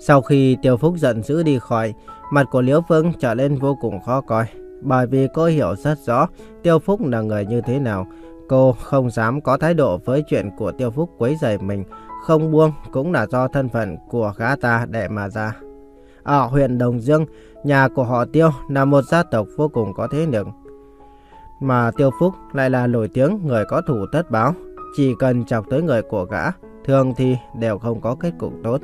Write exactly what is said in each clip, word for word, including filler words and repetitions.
Sau khi Tiêu Phúc giận dữ đi khỏi, mặt của Liễu Phương trở lên vô cùng khó coi. Bởi vì cô hiểu rất rõ Tiêu Phúc là người như thế nào. Cô không dám có thái độ với chuyện của Tiêu Phúc quấy rầy mình. Không buông cũng là do thân phận của gã ta đệ mà ra. Ở huyện Đồng Dương, nhà của họ Tiêu là một gia tộc vô cùng có thế lực. Mà Tiêu Phúc lại là nổi tiếng người có thủ tất báo. Chỉ cần chọc tới người của gã, thường thì đều không có kết cục tốt.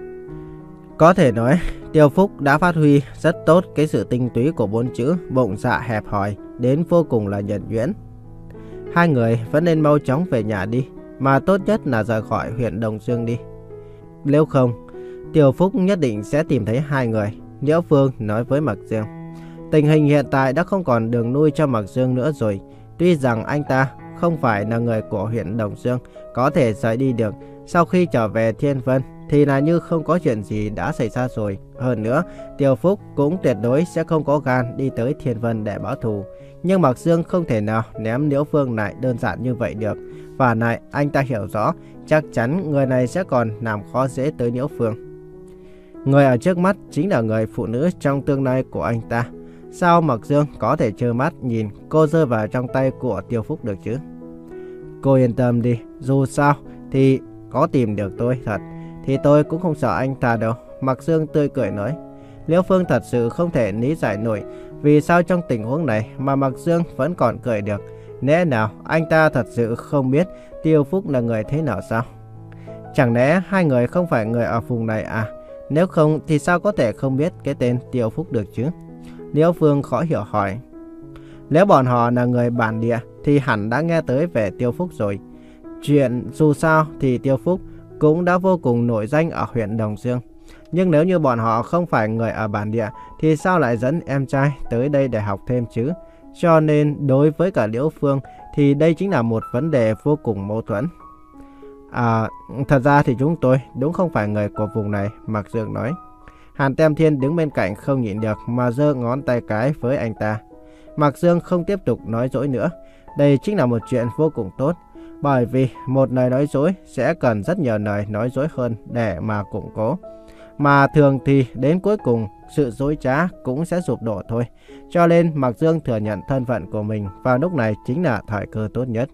Có thể nói, Tiêu Phúc đã phát huy rất tốt cái sự tinh túy của bốn chữ bụng dạ hẹp hòi đến vô cùng là nhuần nhuyễn. Hai người vẫn nên mau chóng về nhà đi, mà tốt nhất là rời khỏi huyện Đồng Dương đi. Nếu không, Tiêu Phúc nhất định sẽ tìm thấy hai người, Liễu Phương nói với Mạc Dương. Tình hình hiện tại đã không còn đường nuôi cho Mạc Dương nữa rồi. Tuy rằng anh ta không phải là người của huyện Đồng Dương, có thể rời đi được. Sau khi trở về Thiên Vân thì là như không có chuyện gì đã xảy ra rồi. Hơn nữa, Tiêu Phúc cũng tuyệt đối sẽ không có gan đi tới Thiên Vân để báo thù. Nhưng Mạc Dương không thể nào ném Liễu Phương lại đơn giản như vậy được. Và lại anh ta hiểu rõ, chắc chắn người này sẽ còn làm khó dễ tới Liễu Phương. Người ở trước mắt chính là người phụ nữ trong tương lai của anh ta. Sao Mạc Dương có thể trơ mắt nhìn cô rơi vào trong tay của Tiêu Phúc được chứ? Cô yên tâm đi, dù sao thì có tìm được tôi thật, thì tôi cũng không sợ anh ta đâu. Mạc Dương tươi cười nói. Liễu Phương thật sự không thể lý giải nổi vì sao trong tình huống này mà Mạc Dương vẫn còn cười được. Lẽ nào anh ta thật sự không biết Tiêu Phúc là người thế nào sao? Chẳng lẽ hai người không phải người ở vùng này à? Nếu không thì sao có thể không biết cái tên Tiêu Phúc được chứ? Liễu Phương khó hiểu hỏi. Nếu bọn họ là người bản địa thì hẳn đã nghe tới về Tiêu Phúc rồi. Chuyện dù sao thì Tiêu Phúc cũng đã vô cùng nổi danh ở huyện Đồng Dương. Nhưng nếu như bọn họ không phải người ở bản địa thì sao lại dẫn em trai tới đây để học thêm chứ? Cho nên đối với cả Liễu Phương thì đây chính là một vấn đề vô cùng mâu thuẫn. À, thật ra thì chúng tôi đúng không phải người của vùng này, Mạc Dương nói. Hàn Tem Thiên đứng bên cạnh không nhịn được mà giơ ngón tay cái với anh ta. Mạc Dương không tiếp tục nói dối nữa. Đây chính là một chuyện vô cùng tốt. Bởi vì một lời nói dối sẽ cần rất nhiều lời nói dối hơn để mà củng cố. Mà thường thì đến cuối cùng sự dối trá cũng sẽ sụp đổ thôi. Cho nên Mạc Dương thừa nhận thân phận của mình vào lúc này chính là thời cơ tốt nhất.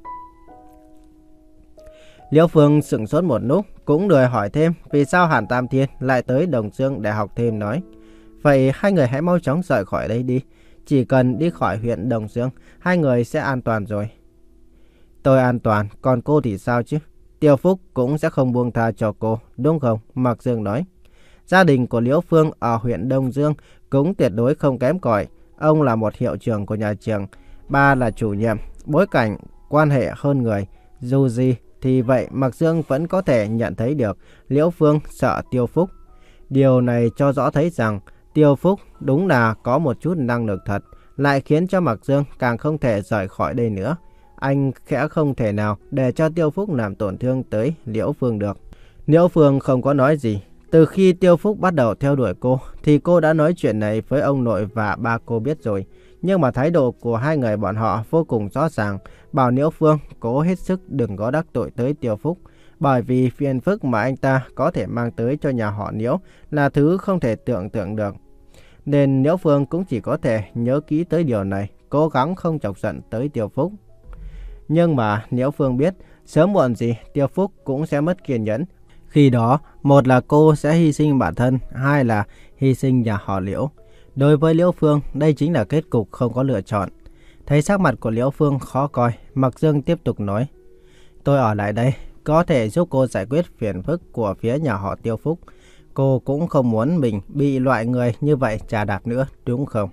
Liễu Phương sững sốt một lúc, cũng đòi hỏi thêm vì sao Hàn Tam Thiên lại tới Đồng Dương để học thêm nói. Vậy hai người hãy mau chóng rời khỏi đây đi. Chỉ cần đi khỏi huyện Đồng Dương, hai người sẽ an toàn rồi. Tôi an toàn, còn cô thì sao chứ? Tiêu Phúc cũng sẽ không buông tha cho cô, đúng không? Mạc Dương nói. Gia đình của Liễu Phương ở huyện Đông Dương cũng tuyệt đối không kém cỏi. Ông là một hiệu trưởng của nhà trường, ba là chủ nhiệm, bối cảnh, quan hệ hơn người. Dù gì thì vậy Mạc Dương vẫn có thể nhận thấy được Liễu Phương sợ Tiêu Phúc. Điều này cho rõ thấy rằng Tiêu Phúc đúng là có một chút năng lực thật, lại khiến cho Mạc Dương càng không thể rời khỏi đây nữa. Anh khẽ không thể nào để cho Tiêu Phúc làm tổn thương tới Liễu Phương được. Liễu Phương không có nói gì. Từ khi Tiêu Phúc bắt đầu theo đuổi cô thì cô đã nói chuyện này với ông nội và ba cô biết rồi. Nhưng mà thái độ của hai người bọn họ vô cùng rõ ràng, bảo Liễu Phương cố hết sức đừng có đắc tội tới Tiêu Phúc. Bởi vì phiền phức mà anh ta có thể mang tới cho nhà họ Liễu là thứ không thể tưởng tượng được. Nên Liễu Phương cũng chỉ có thể nhớ kỹ tới điều này, cố gắng không chọc giận tới Tiêu Phúc. Nhưng mà Liễu Phương biết sớm muộn gì Tiêu Phúc cũng sẽ mất kiên nhẫn. Khi đó, một là cô sẽ hy sinh bản thân, hai là hy sinh nhà họ Liễu. Đối với Liễu Phương, đây chính là kết cục không có lựa chọn. Thấy sắc mặt của Liễu Phương khó coi, Mạc Dương tiếp tục nói. Tôi ở lại đây, có thể giúp cô giải quyết phiền phức của phía nhà họ Tiêu Phúc. Cô cũng không muốn mình bị loại người như vậy trà đạp nữa, đúng không?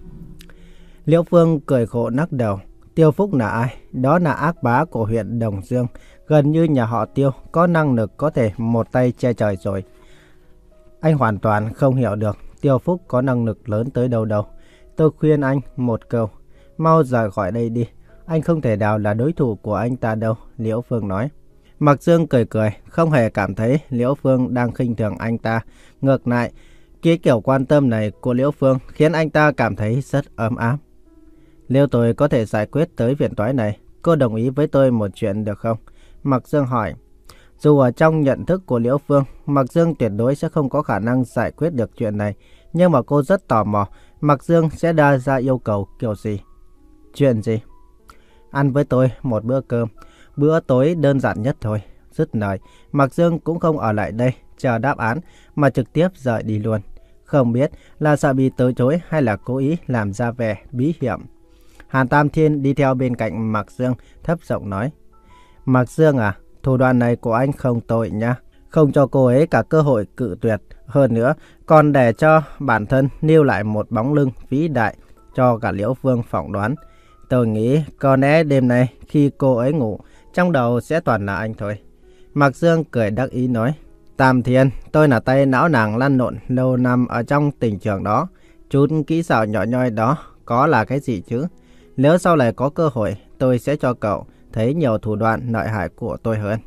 Liễu Phương cười khổ lắc đầu. Tiêu Phúc là ai? Đó là ác bá của huyện Đồng Dương. Gần như nhà họ Tiêu có năng lực có thể một tay che trời rồi. Anh hoàn toàn không hiểu được Tiêu Phúc có năng lực lớn tới đâu đâu. Tôi khuyên anh một câu, mau rời khỏi đây đi. Anh không thể nào là đối thủ của anh ta đâu, Liễu Phương nói. Mạc Dương cười cười, không hề cảm thấy Liễu Phương đang khinh thường anh ta. Ngược lại, cái kiểu quan tâm này của Liễu Phương khiến anh ta cảm thấy rất ấm áp. Nếu tôi có thể giải quyết tới phiền toái này, cô đồng ý với tôi một chuyện được không? Mạc Dương hỏi. Dù ở trong nhận thức của Liễu Phương, Mạc Dương tuyệt đối sẽ không có khả năng giải quyết được chuyện này. Nhưng mà cô rất tò mò, Mạc Dương sẽ đưa ra yêu cầu kiểu gì? Chuyện gì? Ăn với tôi một bữa cơm, bữa tối đơn giản nhất thôi. Dứt lời, Mạc Dương cũng không ở lại đây chờ đáp án mà trực tiếp rời đi luôn. Không biết là sợ bị từ chối hay là cố ý làm ra vẻ bí hiểm. Hàn Tam Thiên đi theo bên cạnh Mạc Dương, thấp giọng nói: Mạc Dương à, thủ đoạn này của anh không tồi nha. Không cho cô ấy cả cơ hội cự tuyệt. Hơn nữa, còn để cho bản thân nêu lại một bóng lưng vĩ đại cho cả Liễu Phương phỏng đoán. Tôi nghĩ có lẽ đêm nay khi cô ấy ngủ, trong đầu sẽ toàn là anh thôi. Mạc Dương cười đắc ý nói: Tam Thiên, tôi là tay não nàng lăn lộn lâu năm ở trong tình trường đó. Chút kỹ xảo nhỏ nhoi đó có là cái gì chứ? Nếu sau này có cơ hội, tôi sẽ cho cậu thấy nhiều thủ đoạn lợi hại của tôi hơn.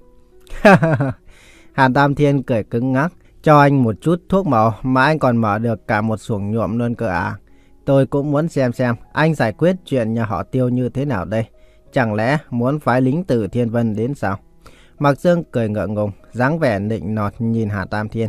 Hàn Tam Thiên cười cứng ngắc. Cho anh một chút thuốc màu mà anh còn mở được cả một xuồng nhuộm luôn cơ à? Tôi cũng muốn xem xem anh giải quyết chuyện nhà họ Tiêu như thế nào đây. Chẳng lẽ muốn phái lính từ Thiên Vân đến sao? Mạc Dương cười ngượng ngùng, dáng vẻ nịnh nọt nhìn Hàn Tam Thiên.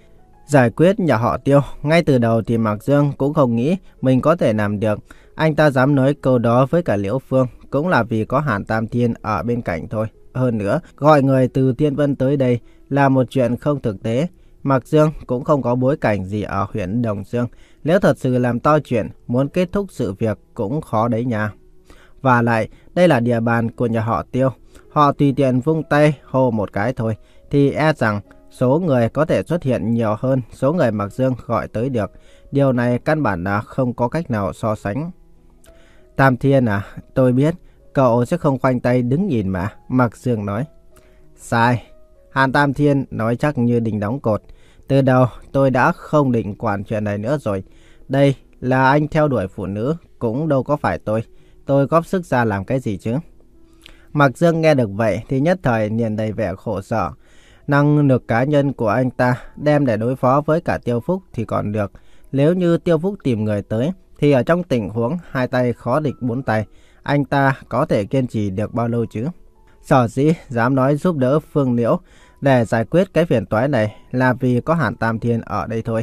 Giải quyết nhà họ Tiêu, ngay từ đầu thì Mạc Dương cũng không nghĩ mình có thể làm được. Anh ta dám nói câu đó với cả Liễu Phương cũng là vì có Hàn Tam Thiên ở bên cạnh thôi. Hơn nữa, gọi người từ Thiên Vân tới đây là một chuyện không thực tế. Mạc Dương cũng không có bối cảnh gì ở huyện Đồng Dương. Nếu thật sự làm to chuyện, muốn kết thúc sự việc cũng khó đấy nha. Và lại, đây là địa bàn của nhà họ Tiêu. Họ tùy tiện vung tay hô một cái thôi, thì e rằng số người có thể xuất hiện nhiều hơn số người Mạc Dương gọi tới được. Điều này căn bản là không có cách nào so sánh. Tam Thiên à, tôi biết cậu sẽ không khoanh tay đứng nhìn mà, Mạc Dương nói. Sai. Hàn Tam Thiên nói chắc như đinh đóng cột. Từ đầu tôi đã không định quản chuyện này nữa rồi. Đây là anh theo đuổi phụ nữ, cũng đâu có phải tôi. Tôi góp sức ra làm cái gì chứ? Mạc Dương nghe được vậy thì nhất thời liền đầy vẻ khổ sở. Năng lực cá nhân của anh ta đem để đối phó với cả Tiêu Phúc thì còn được. Nếu như Tiêu Phúc tìm người tới thì ở trong tình huống hai tay khó địch bốn tay, anh ta có thể kiên trì được bao lâu chứ? Sở dĩ dám nói giúp đỡ Phương Liễu để giải quyết cái phiền toái này là vì có Hàn Tam Thiên ở đây thôi.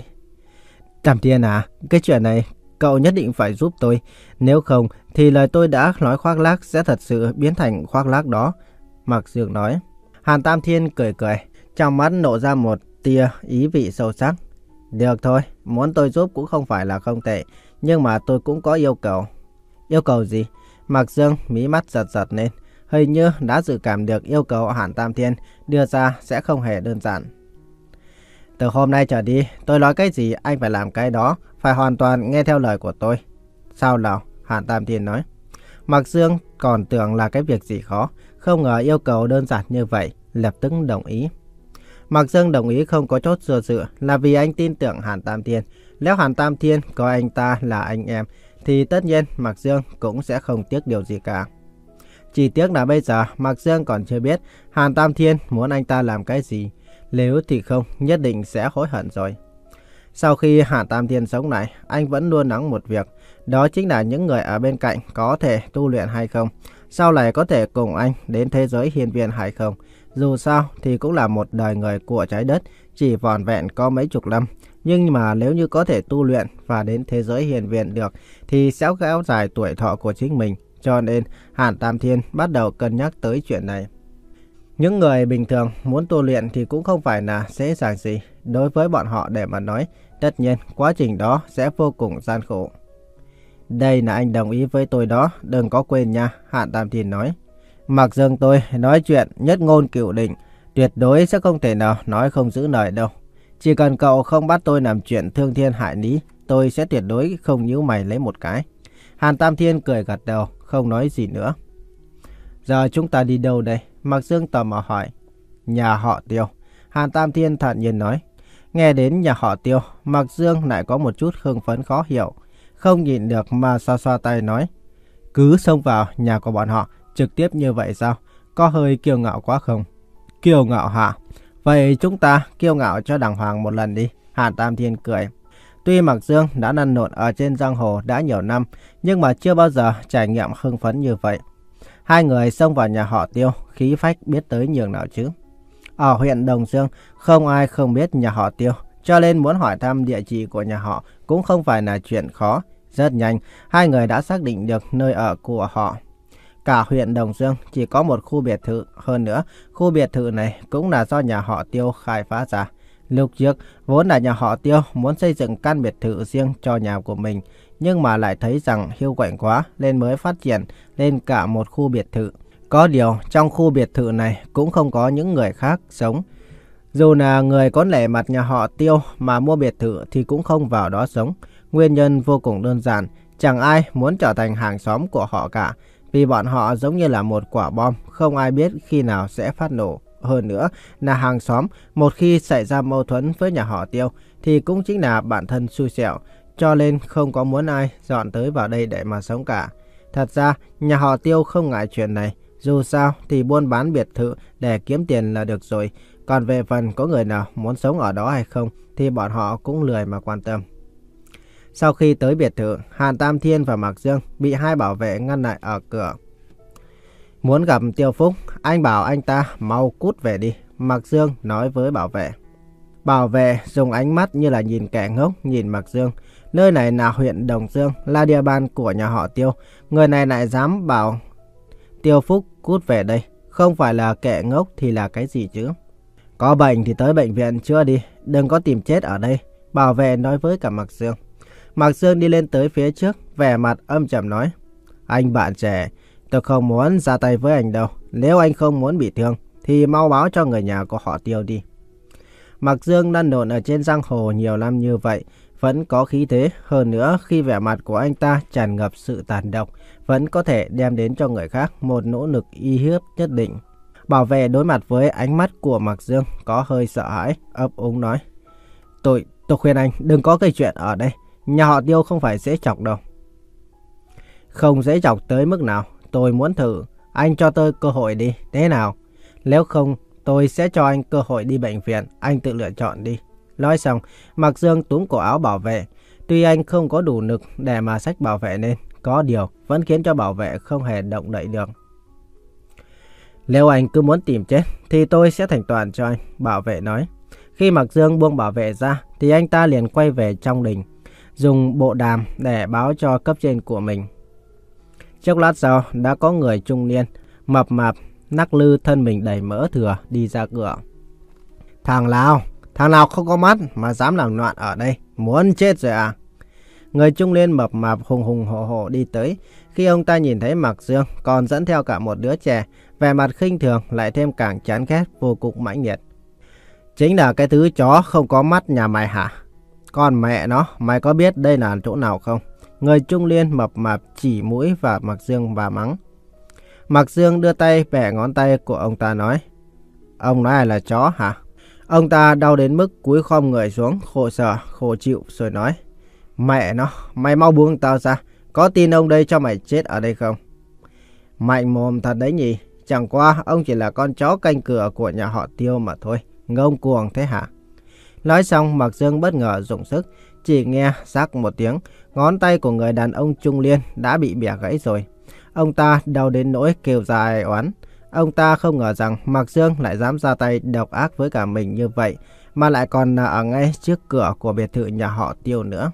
Tam Thiên à, cái chuyện này cậu nhất định phải giúp tôi. Nếu không thì lời tôi đã nói khoác lác sẽ thật sự biến thành khoác lác đó, Mạc Dương nói. Hàn Tam Thiên cười cười, trong mắt nổ ra một tia ý vị sâu sắc. Được thôi, muốn tôi giúp cũng không phải là không tệ, nhưng mà tôi cũng có yêu cầu. Yêu cầu gì? Mạc Dương mí mắt giật giật lên, hình như đã dự cảm được yêu cầu Hàn Tam Thiên đưa ra sẽ không hề đơn giản. Từ hôm nay trở đi, tôi nói cái gì anh phải làm cái đó, phải hoàn toàn nghe theo lời của tôi. Sao nào? Hàn Tam Thiên nói. Mạc Dương còn tưởng là cái việc gì khó, không ngờ yêu cầu đơn giản như vậy, lập tức đồng ý. Mạc Dương đồng ý không có chốt do dự là vì anh tin tưởng Hàn Tam Thiên. Nếu Hàn Tam Thiên coi anh ta là anh em thì tất nhiên Mạc Dương cũng sẽ không tiếc điều gì cả. Chỉ tiếc là bây giờ Mạc Dương còn chưa biết Hàn Tam Thiên muốn anh ta làm cái gì. Nếu thì không, nhất định sẽ hối hận rồi. Sau khi Hàn Tam Thiên sống lại, anh vẫn luôn nắng một việc. Đó chính là những người ở bên cạnh có thể tu luyện hay không, sau này có thể cùng anh đến thế giới hiên viên hay không. Dù sao thì cũng là một đời người của trái đất, chỉ vỏn vẹn có mấy chục năm. Nhưng mà nếu như có thể tu luyện và đến thế giới hiên viên được thì sẽ kéo dài tuổi thọ của chính mình. Cho nên Hàn Tam Thiên bắt đầu cân nhắc tới chuyện này. Những người bình thường muốn tu luyện thì cũng không phải là dễ dàng gì. Đối với bọn họ để mà nói, tất nhiên quá trình đó sẽ vô cùng gian khổ. Đây là anh đồng ý với tôi đó, đừng có quên nha, Hàn Tam Thiên nói. Mặc Dương tôi nói chuyện nhất ngôn cửu định, tuyệt đối sẽ không thể nào nói không giữ lời đâu. Chỉ cần cậu không bắt tôi làm chuyện thương thiên hại lý, tôi sẽ tuyệt đối không nhíu mày lấy một cái. Hàn Tam Thiên cười gật đầu, không nói gì nữa. Giờ chúng ta đi đâu đây? Mạc Dương tò mò hỏi. Nhà họ Tiêu, Hàn Tam Thiên thản nhiên nói. Nghe đến nhà họ Tiêu, Mạc Dương lại có một chút hưng phấn khó hiểu. Không nhịn được mà xoa xoa tay nói. Cứ xông vào nhà của bọn họ trực tiếp như vậy sao? Có hơi kiêu ngạo quá không? Kiêu ngạo hả? Vậy chúng ta kiêu ngạo cho đàng hoàng một lần đi, Hàn Tam Thiên cười. Tuy Mạc Dương đã lăn lộn ở trên giang hồ đã nhiều năm, nhưng mà chưa bao giờ trải nghiệm hưng phấn như vậy. Hai người xông vào nhà họ Tiêu, khí phách biết tới nhường nào chứ. Ở huyện Đồng Dương, không ai không biết nhà họ Tiêu, cho nên muốn hỏi thăm địa chỉ của nhà họ cũng không phải là chuyện khó. Rất nhanh, hai người đã xác định được nơi ở của họ. Cả huyện Đồng Dương chỉ có một khu biệt thự, hơn nữa, khu biệt thự này cũng là do nhà họ Tiêu khai phá ra. Lúc trước, vốn là nhà họ Tiêu muốn xây dựng căn biệt thự riêng cho nhà của mình, nhưng mà lại thấy rằng hiu quạnh quá nên mới phát triển lên cả một khu biệt thự. Có điều, trong khu biệt thự này cũng không có những người khác sống. Dù là người có lẻ mặt nhà họ Tiêu mà mua biệt thự thì cũng không vào đó sống. Nguyên nhân vô cùng đơn giản, chẳng ai muốn trở thành hàng xóm của họ cả. Vì bọn họ giống như là một quả bom, không ai biết khi nào sẽ phát nổ. Hơn nữa là hàng xóm, một khi xảy ra mâu thuẫn với nhà họ Tiêu thì cũng chính là bản thân xui xẻo, cho nên không có muốn ai dọn tới vào đây để mà sống cả. Thật ra, nhà họ Tiêu không ngại chuyện này, dù sao thì buôn bán biệt thự để kiếm tiền là được rồi. Còn về phần có người nào muốn sống ở đó hay không thì bọn họ cũng lười mà quan tâm. Sau khi tới biệt thự, Hàn Tam Thiên và Mạc Dương bị hai bảo vệ ngăn lại ở cửa. Muốn gặp Tiêu Phúc, anh bảo anh ta mau cút về đi, Mạc Dương nói với bảo vệ. Bảo vệ dùng ánh mắt như là nhìn kẻ ngốc nhìn Mạc Dương. Nơi này là huyện Đồng Dương, là địa bàn của nhà họ Tiêu. Người này lại dám bảo Tiêu Phúc cút về đây. Không phải là kẻ ngốc thì là cái gì chứ? Có bệnh thì tới bệnh viện chữa đi, đừng có tìm chết ở đây, bảo vệ nói với cả Mạc Dương. Mạc Dương đi lên tới phía trước, vẻ mặt âm trầm nói. Anh bạn trẻ, tôi không muốn ra tay với anh đâu. Nếu anh không muốn bị thương thì mau báo cho người nhà của họ Tiêu đi. Mạc Dương lăn lộn ở trên giang hồ nhiều năm như vậy, vẫn có khí thế. Hơn nữa, khi vẻ mặt của anh ta tràn ngập sự tàn độc, vẫn có thể đem đến cho người khác một nỗ lực uy hiếp nhất định. Bảo vệ đối mặt với ánh mắt của Mạc Dương có hơi sợ hãi, ấp úng nói. Tôi, tôi khuyên anh đừng có gây chuyện ở đây. Nhà họ Tiêu không phải dễ chọc đâu. Không dễ chọc tới mức nào, tôi muốn thử. Anh cho tôi cơ hội đi, thế nào? Nếu không, tôi sẽ cho anh cơ hội đi bệnh viện, anh tự lựa chọn đi. Nói xong, Mạc Dương túm cổ áo bảo vệ. Tuy anh không có đủ lực để mà xách bảo vệ lên, có điều vẫn khiến cho bảo vệ không hề động đậy được. Nếu anh cứ muốn tìm chết thì tôi sẽ thành toàn cho anh, bảo vệ nói. Khi Mạc Dương buông bảo vệ ra thì anh ta liền quay về trong đình, dùng bộ đàm để báo cho cấp trên của mình. Chốc lát sau đã có người trung niên, mập mạp, nắc lư thân mình đầy mỡ thừa đi ra cửa. Thằng nào, thằng nào không có mắt mà dám làm loạn ở đây, muốn chết rồi à? Người trung niên mập mạp hùng hùng hổ hổ đi tới. Khi ông ta nhìn thấy Mạc Dương còn dẫn theo cả một đứa trẻ, vẻ mặt khinh thường lại thêm càng chán ghét vô cùng mãnh liệt. Chính là cái thứ chó không có mắt nhà mày hả? Con mẹ nó, mày có biết đây là chỗ nào không? Người trung niên mập mạp chỉ mũi vào Mạc Dương và mắng. Mạc Dương đưa tay bẻ ngón tay của ông ta nói. Ông nói ai là chó hả? Ông ta đau đến mức cúi khom người xuống, khổ sở, khổ chịu rồi nói. Mẹ nó, mày mau buông tao ra. Có tin ông đây cho mày chết ở đây không? Mạnh mồm thật đấy nhỉ. Chẳng qua ông chỉ là con chó canh cửa của nhà họ Tiêu mà thôi. Ngông cuồng thế hả? Nói xong Mạc Dương bất ngờ dùng sức. Chỉ nghe rắc một tiếng, ngón tay của người đàn ông trung niên đã bị bẻ gãy rồi. Ông ta đau đến nỗi kêu dài oán. Ông ta không ngờ rằng Mạc Dương lại dám ra tay độc ác với cả mình như vậy, mà lại còn là ở ngay trước cửa của biệt thự nhà họ Tiêu nữa.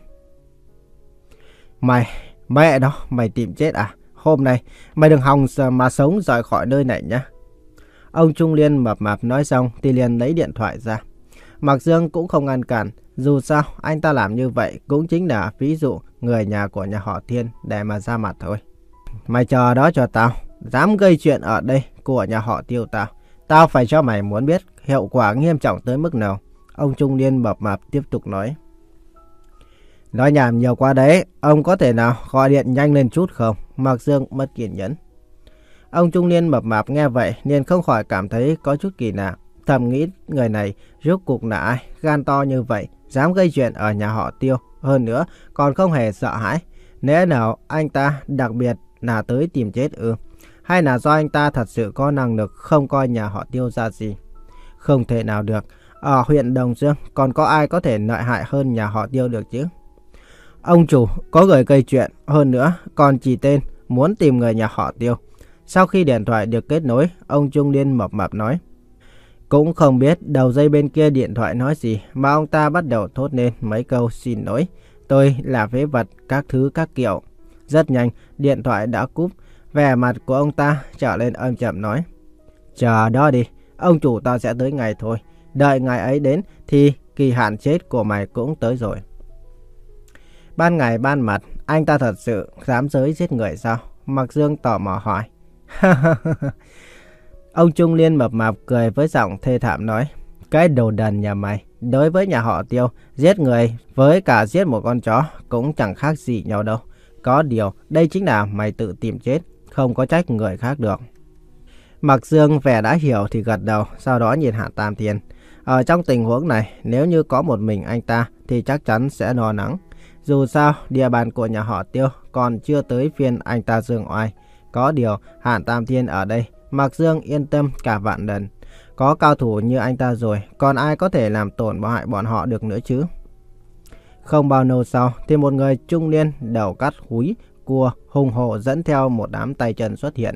Mày, mẹ đó, mày tìm chết à? Hôm nay, mày đừng hòng mà sống rời khỏi nơi này nhé. Ông trung niên mập mạp nói xong thì liền lấy điện thoại ra. Mạc Dương cũng không ngăn cản. Dù sao, anh ta làm như vậy cũng chính là ví dụ người nhà của nhà họ Thiên để mà ra mặt thôi. Mày chờ đó cho tao. Dám gây chuyện ở đây của nhà họ Tiêu tao. Tao phải cho mày muốn biết hiệu quả nghiêm trọng tới mức nào. Ông trung niên mập mạp tiếp tục nói. Nói nhảm nhiều quá đấy. Ông có thể nào gọi điện nhanh lên chút không? Mạc Dương mất kiên nhẫn. Ông trung niên mập mạp nghe vậy nên không khỏi cảm thấy có chút kỳ lạ. Thầm nghĩ người này rốt cuộc là ai, gan to như vậy, dám gây chuyện ở nhà họ Tiêu. Hơn nữa còn không hề sợ hãi. Lẽ nào anh ta đặc biệt là tới tìm chết ư? Hay là do anh ta thật sự có năng lực không coi nhà họ Tiêu ra gì? Không thể nào được. Ở huyện Đồng Dương còn có ai có thể lợi hại hơn nhà họ Tiêu được chứ? Ông chủ có người gây chuyện, hơn nữa còn chỉ tên muốn tìm người nhà họ Tiêu. Sau khi điện thoại được kết nối, ông trung niên mập mạp nói. Cũng không biết đầu dây bên kia điện thoại nói gì mà ông ta bắt đầu thốt lên mấy câu xin lỗi, tôi là phế vật, các thứ các kiểu. Rất nhanh, điện thoại đã cúp, vẻ mặt của ông ta trở lên âm trầm nói. Chờ đó đi, ông chủ tao sẽ tới ngày thôi. Đợi ngày ấy đến thì kỳ hạn chết của mày cũng tới rồi. Ban ngày ban mặt, anh ta thật sự dám giới giết người sao? Mạc Dương tò mò hỏi. Ông trung niên mập mạp cười với giọng thê thảm nói. Cái đồ đần nhà mày, đối với nhà họ Tiêu, giết người với cả giết một con chó cũng chẳng khác gì nhau đâu. Có điều, đây chính là mày tự tìm chết, không có trách người khác được. Mạc Dương vẻ đã hiểu thì gật đầu, sau đó nhìn Hạ Tam Thiên. Ở trong tình huống này, nếu như có một mình anh ta thì chắc chắn sẽ lo lắng. Dù sao, địa bàn của nhà họ Tiêu còn chưa tới phiên anh ta dương oai. Có điều, Hạ Tam Thiên ở đây, Mạc Dương yên tâm cả vạn lần. Có cao thủ như anh ta rồi, còn ai có thể làm tổn bảo hại bọn họ được nữa chứ? Không bao lâu sau, thì một người trung niên đầu cắt húi, cua, hùng hổ dẫn theo một đám tay chân xuất hiện.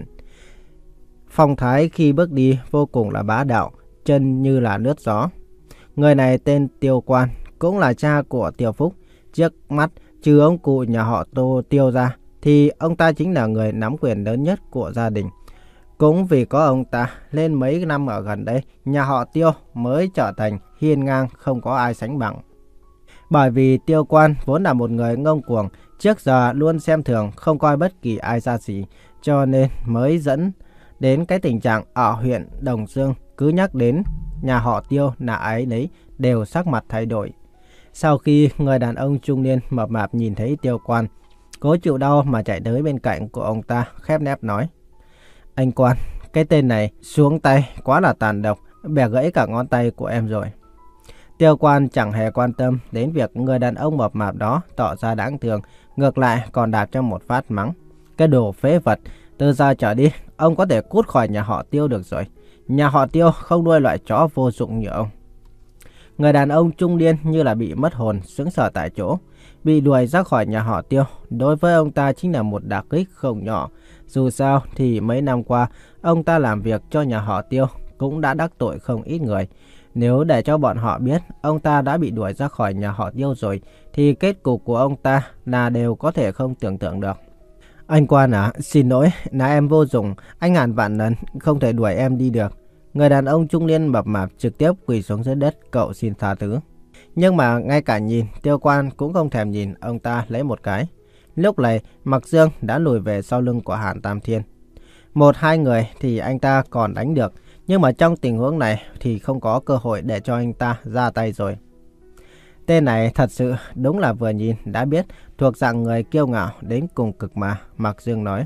Phong thái khi bước đi vô cùng là bá đạo, chân như là lướt gió. Người này tên Tiêu Quan, cũng là cha của Tiêu Phúc. Trước mắt, trừ ông cụ nhà họ Tô Tiêu ra, thì ông ta chính là người nắm quyền lớn nhất của gia đình. Cũng vì có ông ta, lên mấy năm ở gần đây, nhà họ Tiêu mới trở thành hiên ngang không có ai sánh bằng. Bởi vì Tiêu Quan vốn là một người ngông cuồng, trước giờ luôn xem thường, không coi bất kỳ ai ra gì, cho nên mới dẫn đến cái tình trạng ở huyện Đồng Dương cứ nhắc đến nhà họ Tiêu là ấy đấy đều sắc mặt thay đổi. Sau khi người đàn ông trung niên mập mạp nhìn thấy Tiêu Quan, cố chịu đau mà chạy tới bên cạnh của ông ta, khép nép nói. Anh Quan, cái tên này xuống tay quá là tàn độc, bẻ gãy cả ngón tay của em rồi. Tiêu Quan chẳng hề quan tâm đến việc người đàn ông mập mạp đó tỏ ra đáng thương, ngược lại còn đạp cho một phát mắng. Cái đồ phế vật, từ giờ trở đi, ông có thể cút khỏi nhà họ Tiêu được rồi. Nhà họ Tiêu không nuôi loại chó vô dụng như ông. Người đàn ông trung niên như là bị mất hồn, sững sờ tại chỗ. Bị đuổi ra khỏi nhà họ Tiêu, đối với ông ta chính là một đả kích không nhỏ. Dù sao thì mấy năm qua, ông ta làm việc cho nhà họ Tiêu cũng đã đắc tội không ít người. Nếu để cho bọn họ biết ông ta đã bị đuổi ra khỏi nhà họ Tiêu rồi, thì kết cục của ông ta là đều có thể không tưởng tượng được. Anh Quan à, xin lỗi, là em vô dụng, anh ngàn vạn lần không thể đuổi em đi được. Người đàn ông trung niên mập mạp trực tiếp quỳ xuống dưới đất cậu xin tha thứ. Nhưng mà ngay cả nhìn, Tiêu Quan cũng không thèm nhìn ông ta lấy một cái. Lúc này, Mạc Dương đã lùi về sau lưng của Hàn Tam Thiên. Một hai người thì anh ta còn đánh được, nhưng mà trong tình huống này thì không có cơ hội để cho anh ta ra tay rồi. Tên này thật sự đúng là vừa nhìn đã biết thuộc dạng người kiêu ngạo đến cùng cực mà, Mạc Dương nói.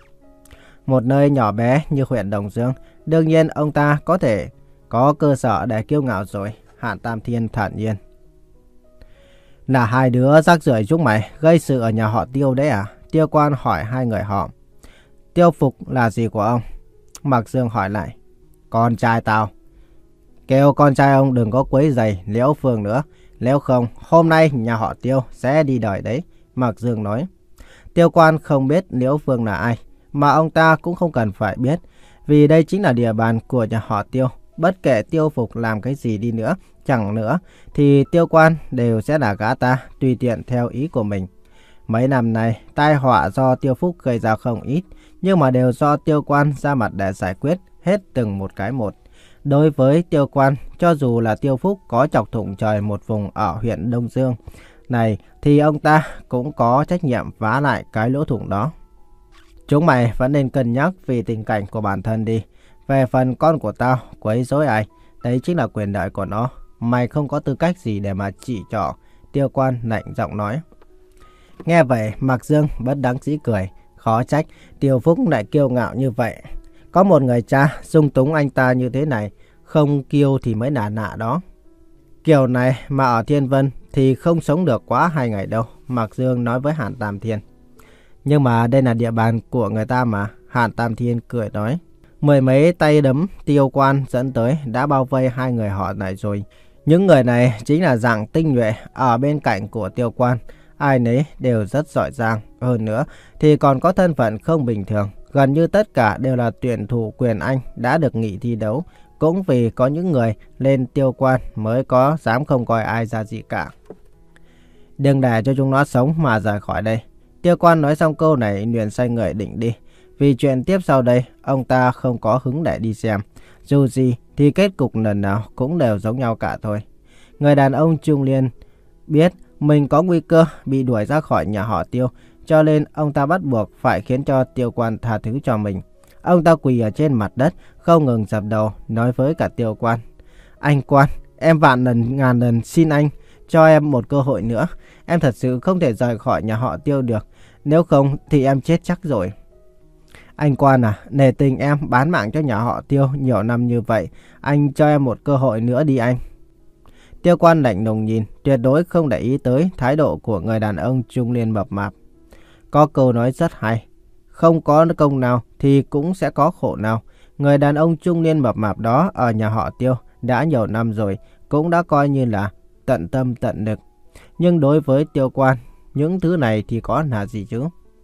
Một nơi nhỏ bé như huyện Đồng Dương, đương nhiên ông ta có thể có cơ sở để kiêu ngạo rồi, Hàn Tam Thiên thản nhiên. Là hai đứa rác rưởi chúng mày gây sự ở nhà họ Tiêu đấy à? Tiêu Quan hỏi hai người họ. Tiêu Phục là gì của ông? Mạc Dương hỏi lại. Con trai tao. Kêu con trai ông đừng có quấy rầy Liễu Phương nữa. Nếu không, hôm nay nhà họ Tiêu sẽ đi đời đấy, Mạc Dương nói. Tiêu Quan không biết Liễu Phương là ai, mà ông ta cũng không cần phải biết, vì đây chính là địa bàn của nhà họ Tiêu. Bất kể Tiêu Phục làm cái gì đi nữa, chẳng nữa, thì Tiêu Quan đều sẽ là gã ta, tùy tiện theo ý của mình. Mấy năm này, tai họa do Tiêu Phúc gây ra không ít, nhưng mà đều do Tiêu Quan ra mặt để giải quyết hết từng một cái một. Đối với Tiêu Quan, cho dù là Tiêu Phúc có chọc thủng trời một vùng ở huyện Đông Dương này, thì ông ta cũng có trách nhiệm vá lại cái lỗ thủng đó. Chúng mày vẫn nên cân nhắc vì tình cảnh của bản thân đi. Về phần con của tao, quấy rối ai, đấy chính là quyền lợi của nó. Mày không có tư cách gì để mà chỉ trỏ, Tiêu Quan lạnh giọng nói. Nghe vậy, Mạc Dương bất đắc dĩ cười. Khó trách, Tiêu Phúc lại kiêu ngạo như vậy. Có một người cha dung túng anh ta như thế này, không kiêu thì mới nả nạ đó. Kiểu này mà ở Thiên Vân thì không sống được quá hai ngày đâu, Mạc Dương nói với Hàn Tam Thiên. Nhưng mà đây là địa bàn của người ta mà, Hàn Tam Thiên cười nói. Mười mấy tay đấm Tiêu Quan dẫn tới đã bao vây hai người họ này rồi. Những người này chính là dạng tinh nhuệ ở bên cạnh của Tiêu Quan. Ai nấy đều rất giỏi giang. Hơn nữa thì còn có thân phận không bình thường. Gần như tất cả đều là tuyển thủ quyền Anh đã được nghỉ thi đấu. cũng vì có những người lên Tiêu Quan mới có dám không coi ai ra gì cả. Đừng để cho chúng nó sống mà rời khỏi đây. Tiêu Quan nói xong câu này liền xoay người định đi. Vì chuyện tiếp sau đây, ông ta không có hứng để đi xem. Dù gì thì kết cục lần nào cũng đều giống nhau cả thôi. Người đàn ông trung niên biết mình có nguy cơ bị đuổi ra khỏi nhà họ Tiêu, cho nên ông ta bắt buộc phải khiến cho Tiêu Quan tha thứ cho mình. Ông ta quỳ ở trên mặt đất, không ngừng dập đầu, nói với cả Tiêu Quan: Anh Quan, em vạn lần ngàn lần xin anh cho em một cơ hội nữa. Em thật sự không thể rời khỏi nhà họ Tiêu được. Nếu không thì em chết chắc rồi. Anh Quan à, nể tình em bán mạng cho nhà họ Tiêu nhiều năm như vậy, anh cho em một cơ hội nữa đi anh. Tiêu Quan lạnh lùng nhìn, tuyệt đối không để ý tới thái độ của người đàn ông trung niên mập mạp. Có câu nói rất hay, không có công nào thì cũng sẽ có khổ nào. Người đàn ông trung niên mập mạp đó ở nhà họ Tiêu đã nhiều năm rồi, cũng đã coi như là tận tâm tận lực. Nhưng đối với Tiêu Quan, những thứ này thì có là gì chứ?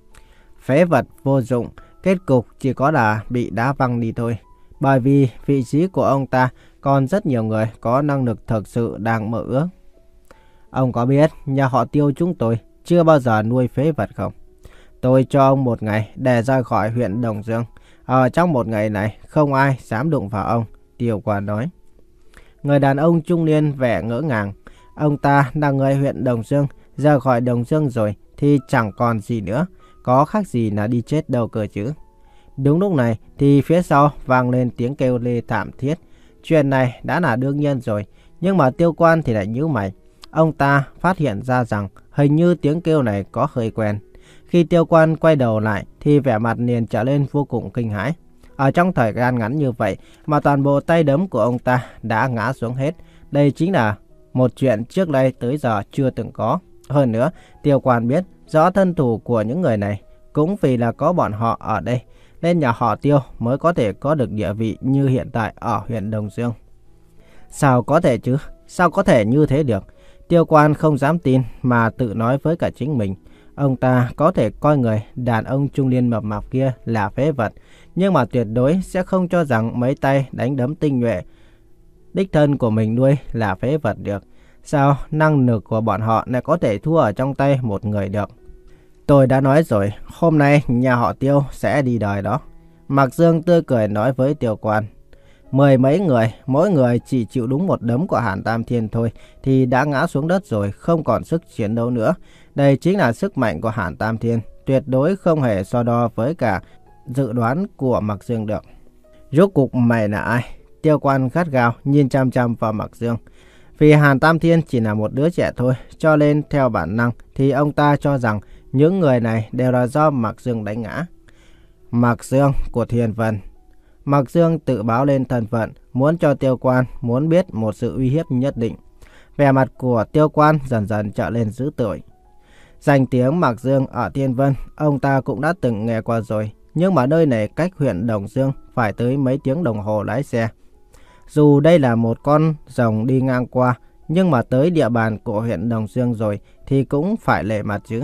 Phế vật vô dụng, kết cục chỉ có là bị đá văng đi thôi. Bởi vì vị trí của ông ta còn rất nhiều người có năng lực thực sự đang mơ ước. Ông có biết nhà họ Tiêu chúng tôi chưa bao giờ nuôi phế vật không? Tôi cho ông một ngày để rời khỏi huyện Đồng Dương. Ở trong một ngày này không ai dám đụng vào ông, Tiêu Quan nói. Người đàn ông trung niên vẻ ngỡ ngàng. Ông ta là người huyện Đồng Dương, rời khỏi Đồng Dương rồi thì chẳng còn gì nữa. Có khác gì là đi chết đâu cơ chứ. Đúng lúc này thì phía sau vang lên tiếng kêu lê thảm thiết. Chuyện này đã là đương nhiên rồi, nhưng mà Tiêu Quan thì lại nhíu mày. Ông ta phát hiện ra rằng hình như tiếng kêu này có hơi quen. Khi Tiêu Quan quay đầu lại thì vẻ mặt liền trở lên vô cùng kinh hãi. Ở trong thời gian ngắn như vậy mà toàn bộ tay đấm của ông ta đã ngã xuống hết. Đây chính là một chuyện trước đây tới giờ chưa từng có. Hơn nữa, Tiêu Quan biết rõ thân thủ của những người này, cũng vì là có bọn họ ở đây nên nhà họ Tiêu mới có thể có được địa vị như hiện tại ở huyện Đồng Dương. Sao có thể chứ? Sao có thể như thế được? Tiêu Quan không dám tin mà tự nói với cả chính mình. Ông ta có thể coi người đàn ông trung niên mập mạp kia là phế vật, nhưng mà tuyệt đối sẽ không cho rằng mấy tay đánh đấm tinh nhuệ đích thân của mình nuôi là phế vật được. Sao năng lực của bọn họ lại có thể thua ở trong tay một người được? Tôi đã nói rồi, hôm nay nhà họ Tiêu sẽ đi đời đó. Mạc Dương tươi cười nói với Tiêu Quan. Mười mấy người, mỗi người chỉ chịu đúng một đấm của Hàn Tam Thiên thôi thì đã ngã xuống đất rồi, không còn sức chiến đấu nữa. Đây chính là sức mạnh của Hàn Tam Thiên, tuyệt đối không hề so đo với cả dự đoán của Mạc Dương được. Rốt cuộc mày là ai? Tiêu Quan gắt gao nhìn chăm chăm vào Mạc Dương. Vì Hàn Tam Thiên chỉ là một đứa trẻ thôi, cho nên theo bản năng thì ông ta cho rằng những người này đều là do Mạc Dương đánh ngã. Mạc Dương của Thiên Vân. Mạc Dương tự báo lên thân phận, muốn cho Tiêu Quan muốn biết một sự uy hiếp nhất định. Vẻ mặt của Tiêu Quan dần dần trở lên dữ tợn. Danh tiếng Mạc Dương ở Thiên Vân, ông ta cũng đã từng nghe qua rồi. Nhưng mà nơi này cách huyện Đồng Dương phải tới mấy tiếng đồng hồ lái xe. Dù đây là một con rồng đi ngang qua, nhưng mà tới địa bàn của huyện Đồng Dương rồi thì cũng phải lệ mặt chứ.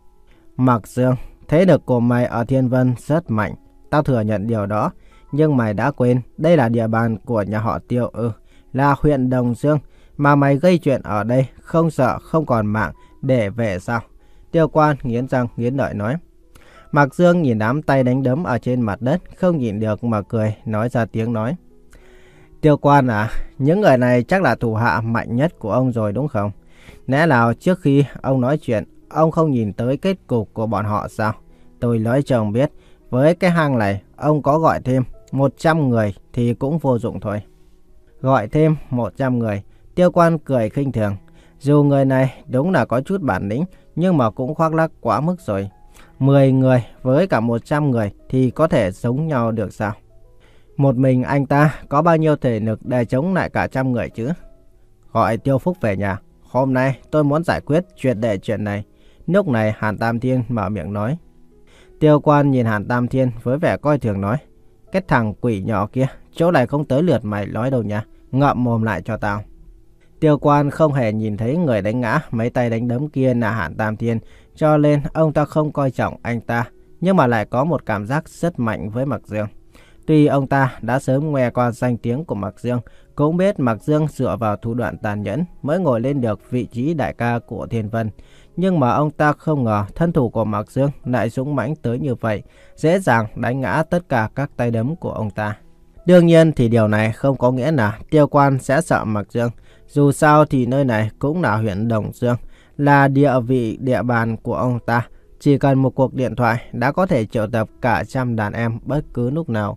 Mạc Dương, thế lực của mày ở Thiên Vân rất mạnh, tao thừa nhận điều đó. Nhưng mày đã quên, đây là địa bàn của nhà họ Tiêu ư, là huyện Đồng Dương, mà mày gây chuyện ở đây, không sợ không còn mạng để về sao? Tiêu Quan nghiến răng nghiến lợi nói. Mạc Dương nhìn đám tay đánh đấm ở trên mặt đất, không nhịn được mà cười, nói ra tiếng nói. Tiêu Quan à, những người này chắc là thủ hạ mạnh nhất của ông rồi đúng không? Lẽ nào trước khi ông nói chuyện, ông không nhìn tới kết cục của bọn họ sao? Tôi nói cho ông biết, với cái hang này, ông có gọi thêm một trăm người thì cũng vô dụng thôi. Gọi thêm một trăm người, Tiêu Quan cười khinh thường. Dù người này đúng là có chút bản lĩnh, nhưng mà cũng khoác lác quá mức rồi. mười người với cả một trăm người thì có thể giống nhau được sao? Một mình anh ta có bao nhiêu thể lực để chống lại cả trăm người chứ? Gọi Tiêu Phúc về nhà. Hôm nay tôi muốn giải quyết triệt để chuyện này. Lúc này Hàn Tam Thiên mở miệng nói. Tiêu Quan nhìn Hàn Tam Thiên với vẻ coi thường nói. Cái thằng quỷ nhỏ kia, chỗ này không tới lượt mày nói đâu nha. Ngậm mồm lại cho tao. Tiêu Quan không hề nhìn thấy người đánh ngã mấy tay đánh đấm kia là Hàn Tam Thiên, cho nên ông ta không coi trọng anh ta, nhưng mà lại có một cảm giác rất mạnh với Mạc Dương. Tuy ông ta đã sớm nghe qua danh tiếng của Mạc Dương, cũng biết Mạc Dương dựa vào thủ đoạn tàn nhẫn mới ngồi lên được vị trí đại ca của Thiên Vân. Nhưng mà ông ta không ngờ thân thủ của Mạc Dương lại dũng mãnh tới như vậy, dễ dàng đánh ngã tất cả các tay đấm của ông ta. Đương nhiên thì điều này không có nghĩa là Tiêu Quan sẽ sợ Mạc Dương. Dù sao thì nơi này cũng là huyện Đồng Dương, là địa vị địa bàn của ông ta. Chỉ cần một cuộc điện thoại đã có thể triệu tập cả trăm đàn em bất cứ lúc nào.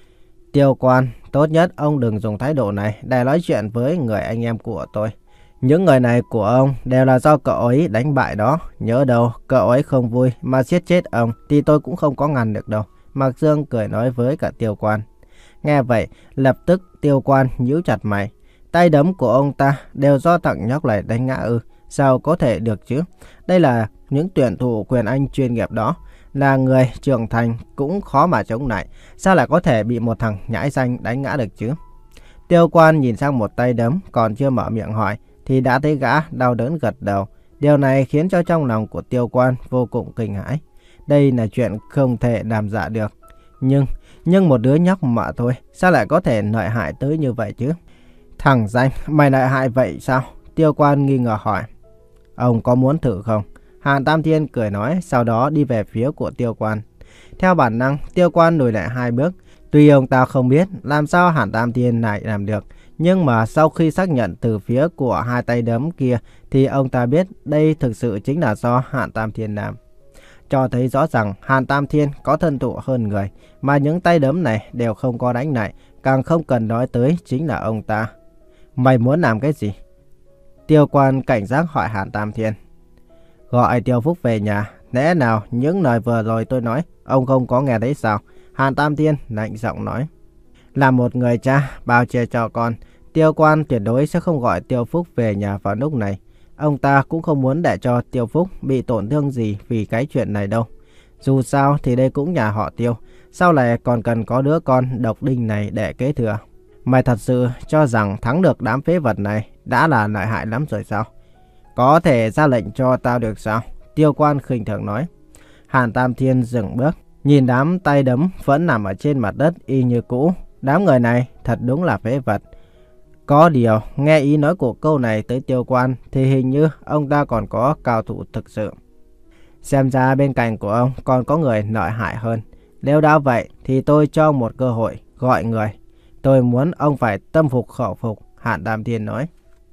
Tiêu Quan, tốt nhất ông đừng dùng thái độ này để nói chuyện với người anh em của tôi. Những người này của ông đều là do cậu ấy đánh bại đó. Nhớ đâu cậu ấy không vui mà giết chết ông thì tôi cũng không có ngăn được đâu. Mạc Dương cười nói với cả Tiêu Quan. Nghe vậy, lập tức Tiêu Quan nhíu chặt mày. Tay đấm của ông ta đều do thằng nhóc này đánh ngã ư? Sao có thể được chứ? Đây là những tuyển thủ quyền Anh chuyên nghiệp đó. Là người trưởng thành cũng khó mà chống lại. Sao lại có thể bị một thằng nhãi danh đánh ngã được chứ? Tiêu Quan nhìn sang một tay đấm còn chưa mở miệng hỏi thì đã thấy gã đau đớn gật đầu. Điều này khiến cho trong lòng của Tiêu Quan vô cùng kinh hãi. Đây là chuyện không thể làm giả được. Nhưng, nhưng một đứa nhóc mà thôi, sao lại có thể lợi hại tới như vậy chứ? Thằng danh, mày lợi hại vậy sao? Tiêu Quan nghi ngờ hỏi. Ông có muốn thử không? Hàn Tam Thiên cười nói, sau đó đi về phía của Tiêu Quan. Theo bản năng, Tiêu Quan lùi lại hai bước. Tuy ông ta không biết làm sao Hàn Tam Thiên lại làm được, nhưng mà sau khi xác nhận từ phía của hai tay đấm kia thì ông ta biết đây thực sự chính là do Hàn Tam Thiên làm. Cho thấy rõ rằng Hàn Tam Thiên có thân thủ hơn người, mà những tay đấm này đều không có đánh lại, càng không cần nói tới chính là ông ta. Mày muốn làm cái gì? Tiêu Quan cảnh giác hỏi Hàn Tam Thiên. Gọi Tiêu Phúc về nhà. Lẽ nào những lời vừa rồi tôi nói ông không có nghe thấy sao? Hàn Tam Thiên lạnh giọng nói. Là một người cha bao che cho con, Tiêu Quan tuyệt đối sẽ không gọi Tiêu Phúc về nhà vào lúc này. Ông ta cũng không muốn để cho Tiêu Phúc bị tổn thương gì vì cái chuyện này đâu. Dù sao thì đây cũng nhà họ Tiêu, sao lại còn cần có đứa con độc đinh này để kế thừa? Mày thật sự cho rằng thắng được đám phế vật này đã là lợi hại lắm rồi sao? Có thể ra lệnh cho tao được sao? Tiêu Quan khinh thường nói. Hàn Tam Thiên dừng bước, nhìn đám tay đấm vẫn nằm ở trên mặt đất y như cũ. Đám người này thật đúng là phế vật. Có điều, nghe ý nói của câu này tới Tiêu Quan thì hình như ông ta còn có cao thủ thực sự. Xem ra bên cạnh của ông còn có người lợi hại hơn. Nếu đã vậy thì tôi cho một cơ hội gọi người. Tôi muốn ông phải tâm phục khẩu phục, Hàn Tam Thiên nói.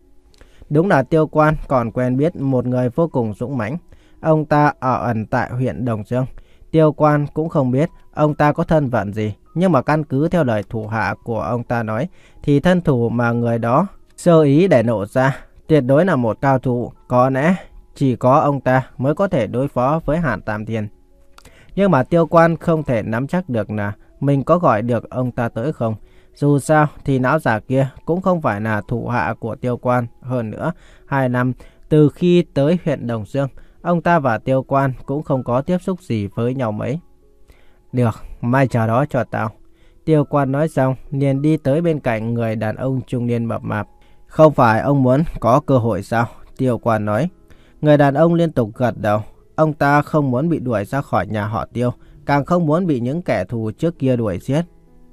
Đúng là Tiêu Quan còn quen biết một người vô cùng dũng mãnh. Ông ta ở ẩn tại huyện Đồng Dương. Tiêu Quan cũng không biết ông ta có thân phận gì. Nhưng mà căn cứ theo lời thủ hạ của ông ta nói thì thân thủ mà người đó sơ ý để nổ ra tuyệt đối là một cao thủ. Có lẽ chỉ có ông ta mới có thể đối phó với Hàn Tam Thiên. Nhưng mà Tiêu Quan không thể nắm chắc được là mình có gọi được ông ta tới không. Dù sao thì lão già kia cũng không phải là thủ hạ của Tiêu Quan. Hơn nữa, hai năm từ khi tới huyện Đồng Dương, ông ta và Tiêu Quan cũng không có tiếp xúc gì với nhau mấy. Được, mai chờ đó cho tao. Tiêu Quan nói xong, liền đi tới bên cạnh người đàn ông trung niên mập mạp. Không phải ông muốn có cơ hội sao? Tiêu Quan nói. Người đàn ông liên tục gật đầu. Ông ta không muốn bị đuổi ra khỏi nhà họ Tiêu, càng không muốn bị những kẻ thù trước kia đuổi giết.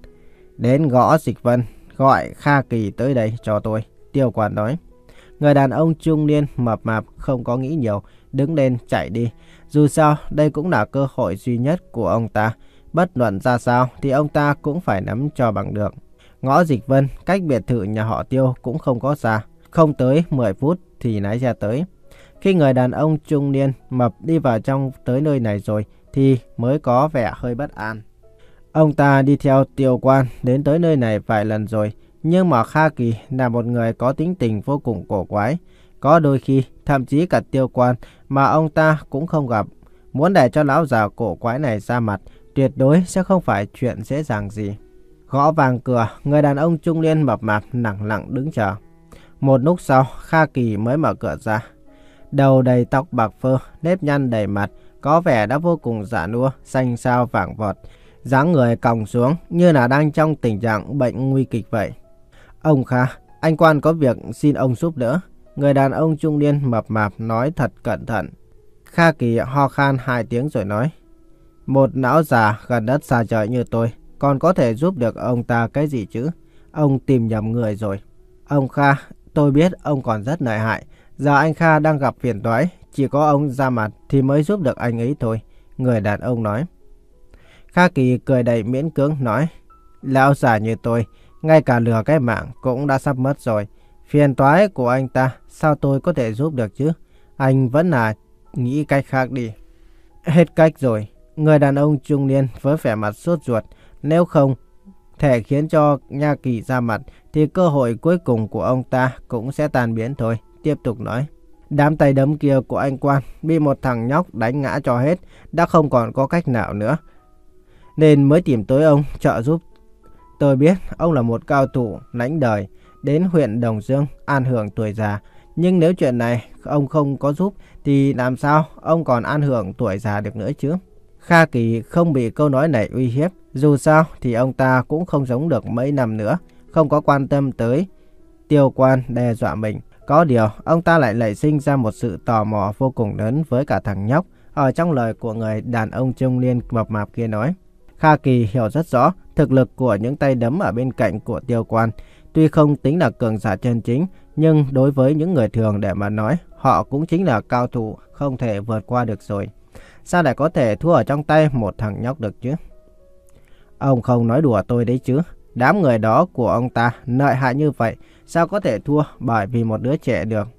Đến gõ Dịch Vân, gọi Kha Kỳ tới đây cho tôi, Tiêu Quan nói. Người đàn ông trung niên mập mạp không có nghĩ nhiều, đứng lên chạy đi. Dù sao, đây cũng là cơ hội duy nhất của ông ta. Bất luận ra sao thì ông ta cũng phải nắm cho bằng được. Ngõ Dịch Vân cách biệt thự nhà họ Tiêu cũng không có xa. Không tới mười phút thì lái xe tới. Khi người đàn ông trung niên mập đi vào trong tới nơi này rồi thì mới có vẻ hơi bất an. Ông ta đi theo Tiêu Quan đến tới nơi này vài lần rồi. Nhưng mà Kha Kỳ là một người có tính tình vô cùng cổ quái. Có đôi khi thậm chí cả Tiêu Quan mà ông ta cũng không gặp. Muốn để cho lão già cổ quái này ra mặt tuyệt đối sẽ không phải chuyện dễ dàng gì. Gõ vàng cửa, người đàn ông trung niên mập mạp lẳng lặng đứng chờ. Một lúc sau, Kha Kỳ mới mở cửa ra. Đầu đầy tóc bạc phơ, nếp nhăn đầy mặt, có vẻ đã vô cùng già nua, xanh xao vàng vọt. Dáng người còng xuống như là đang trong tình trạng bệnh nguy kịch vậy. Ông Kha, anh Quan có việc xin ông giúp đỡ. Người đàn ông trung niên mập mạp nói thật cẩn thận. Kha Kỳ ho khan hai tiếng rồi nói. Một lão già gần đất xa trời như tôi, còn có thể giúp được ông ta cái gì chứ? Ông tìm nhầm người rồi. Ông Kha, tôi biết ông còn rất lợi hại. Giờ anh Kha đang gặp phiền toái, chỉ có ông ra mặt thì mới giúp được anh ấy thôi. Người đàn ông nói. Kha Kỳ cười đầy miễn cưỡng nói. Lão già như tôi, ngay cả lừa cái mạng cũng đã sắp mất rồi. Phiền toái của anh ta, sao tôi có thể giúp được chứ? Anh vẫn là nghĩ cách khác đi. Hết cách rồi. Người đàn ông trung niên với vẻ mặt sốt ruột. Nếu không thể khiến cho Nha Kỳ ra mặt thì cơ hội cuối cùng của ông ta cũng sẽ tan biến thôi. Tiếp tục nói. Đám tay đấm kia của anh Quan bị một thằng nhóc đánh ngã cho hết, đã không còn có cách nào nữa, nên mới tìm tới ông trợ giúp. Tôi biết ông là một cao thủ lãnh đời đến huyện Đồng Dương an hưởng tuổi già, nhưng nếu chuyện này ông không có giúp thì làm sao ông còn an hưởng tuổi già được nữa chứ? Kha Kỳ không bị câu nói này uy hiếp, dù sao thì ông ta cũng không sống được mấy năm nữa, không có quan tâm tới Tiêu Quan đe dọa mình. Có điều, ông ta lại nảy sinh ra một sự tò mò vô cùng lớn với cả thằng nhóc ở trong lời của người đàn ông trung niên mập mạp kia nói. Kha Kỳ hiểu rất rõ thực lực của những tay đấm ở bên cạnh của Tiêu Quan. Tuy không tính là cường giả chân chính, nhưng đối với những người thường để mà nói, họ cũng chính là cao thủ không thể vượt qua được rồi. Sao lại có thể thua ở trong tay một thằng nhóc được chứ? Ông không nói đùa tôi đấy chứ? Đám người đó của ông ta lợi hại như vậy, sao có thể thua bởi vì một đứa trẻ được?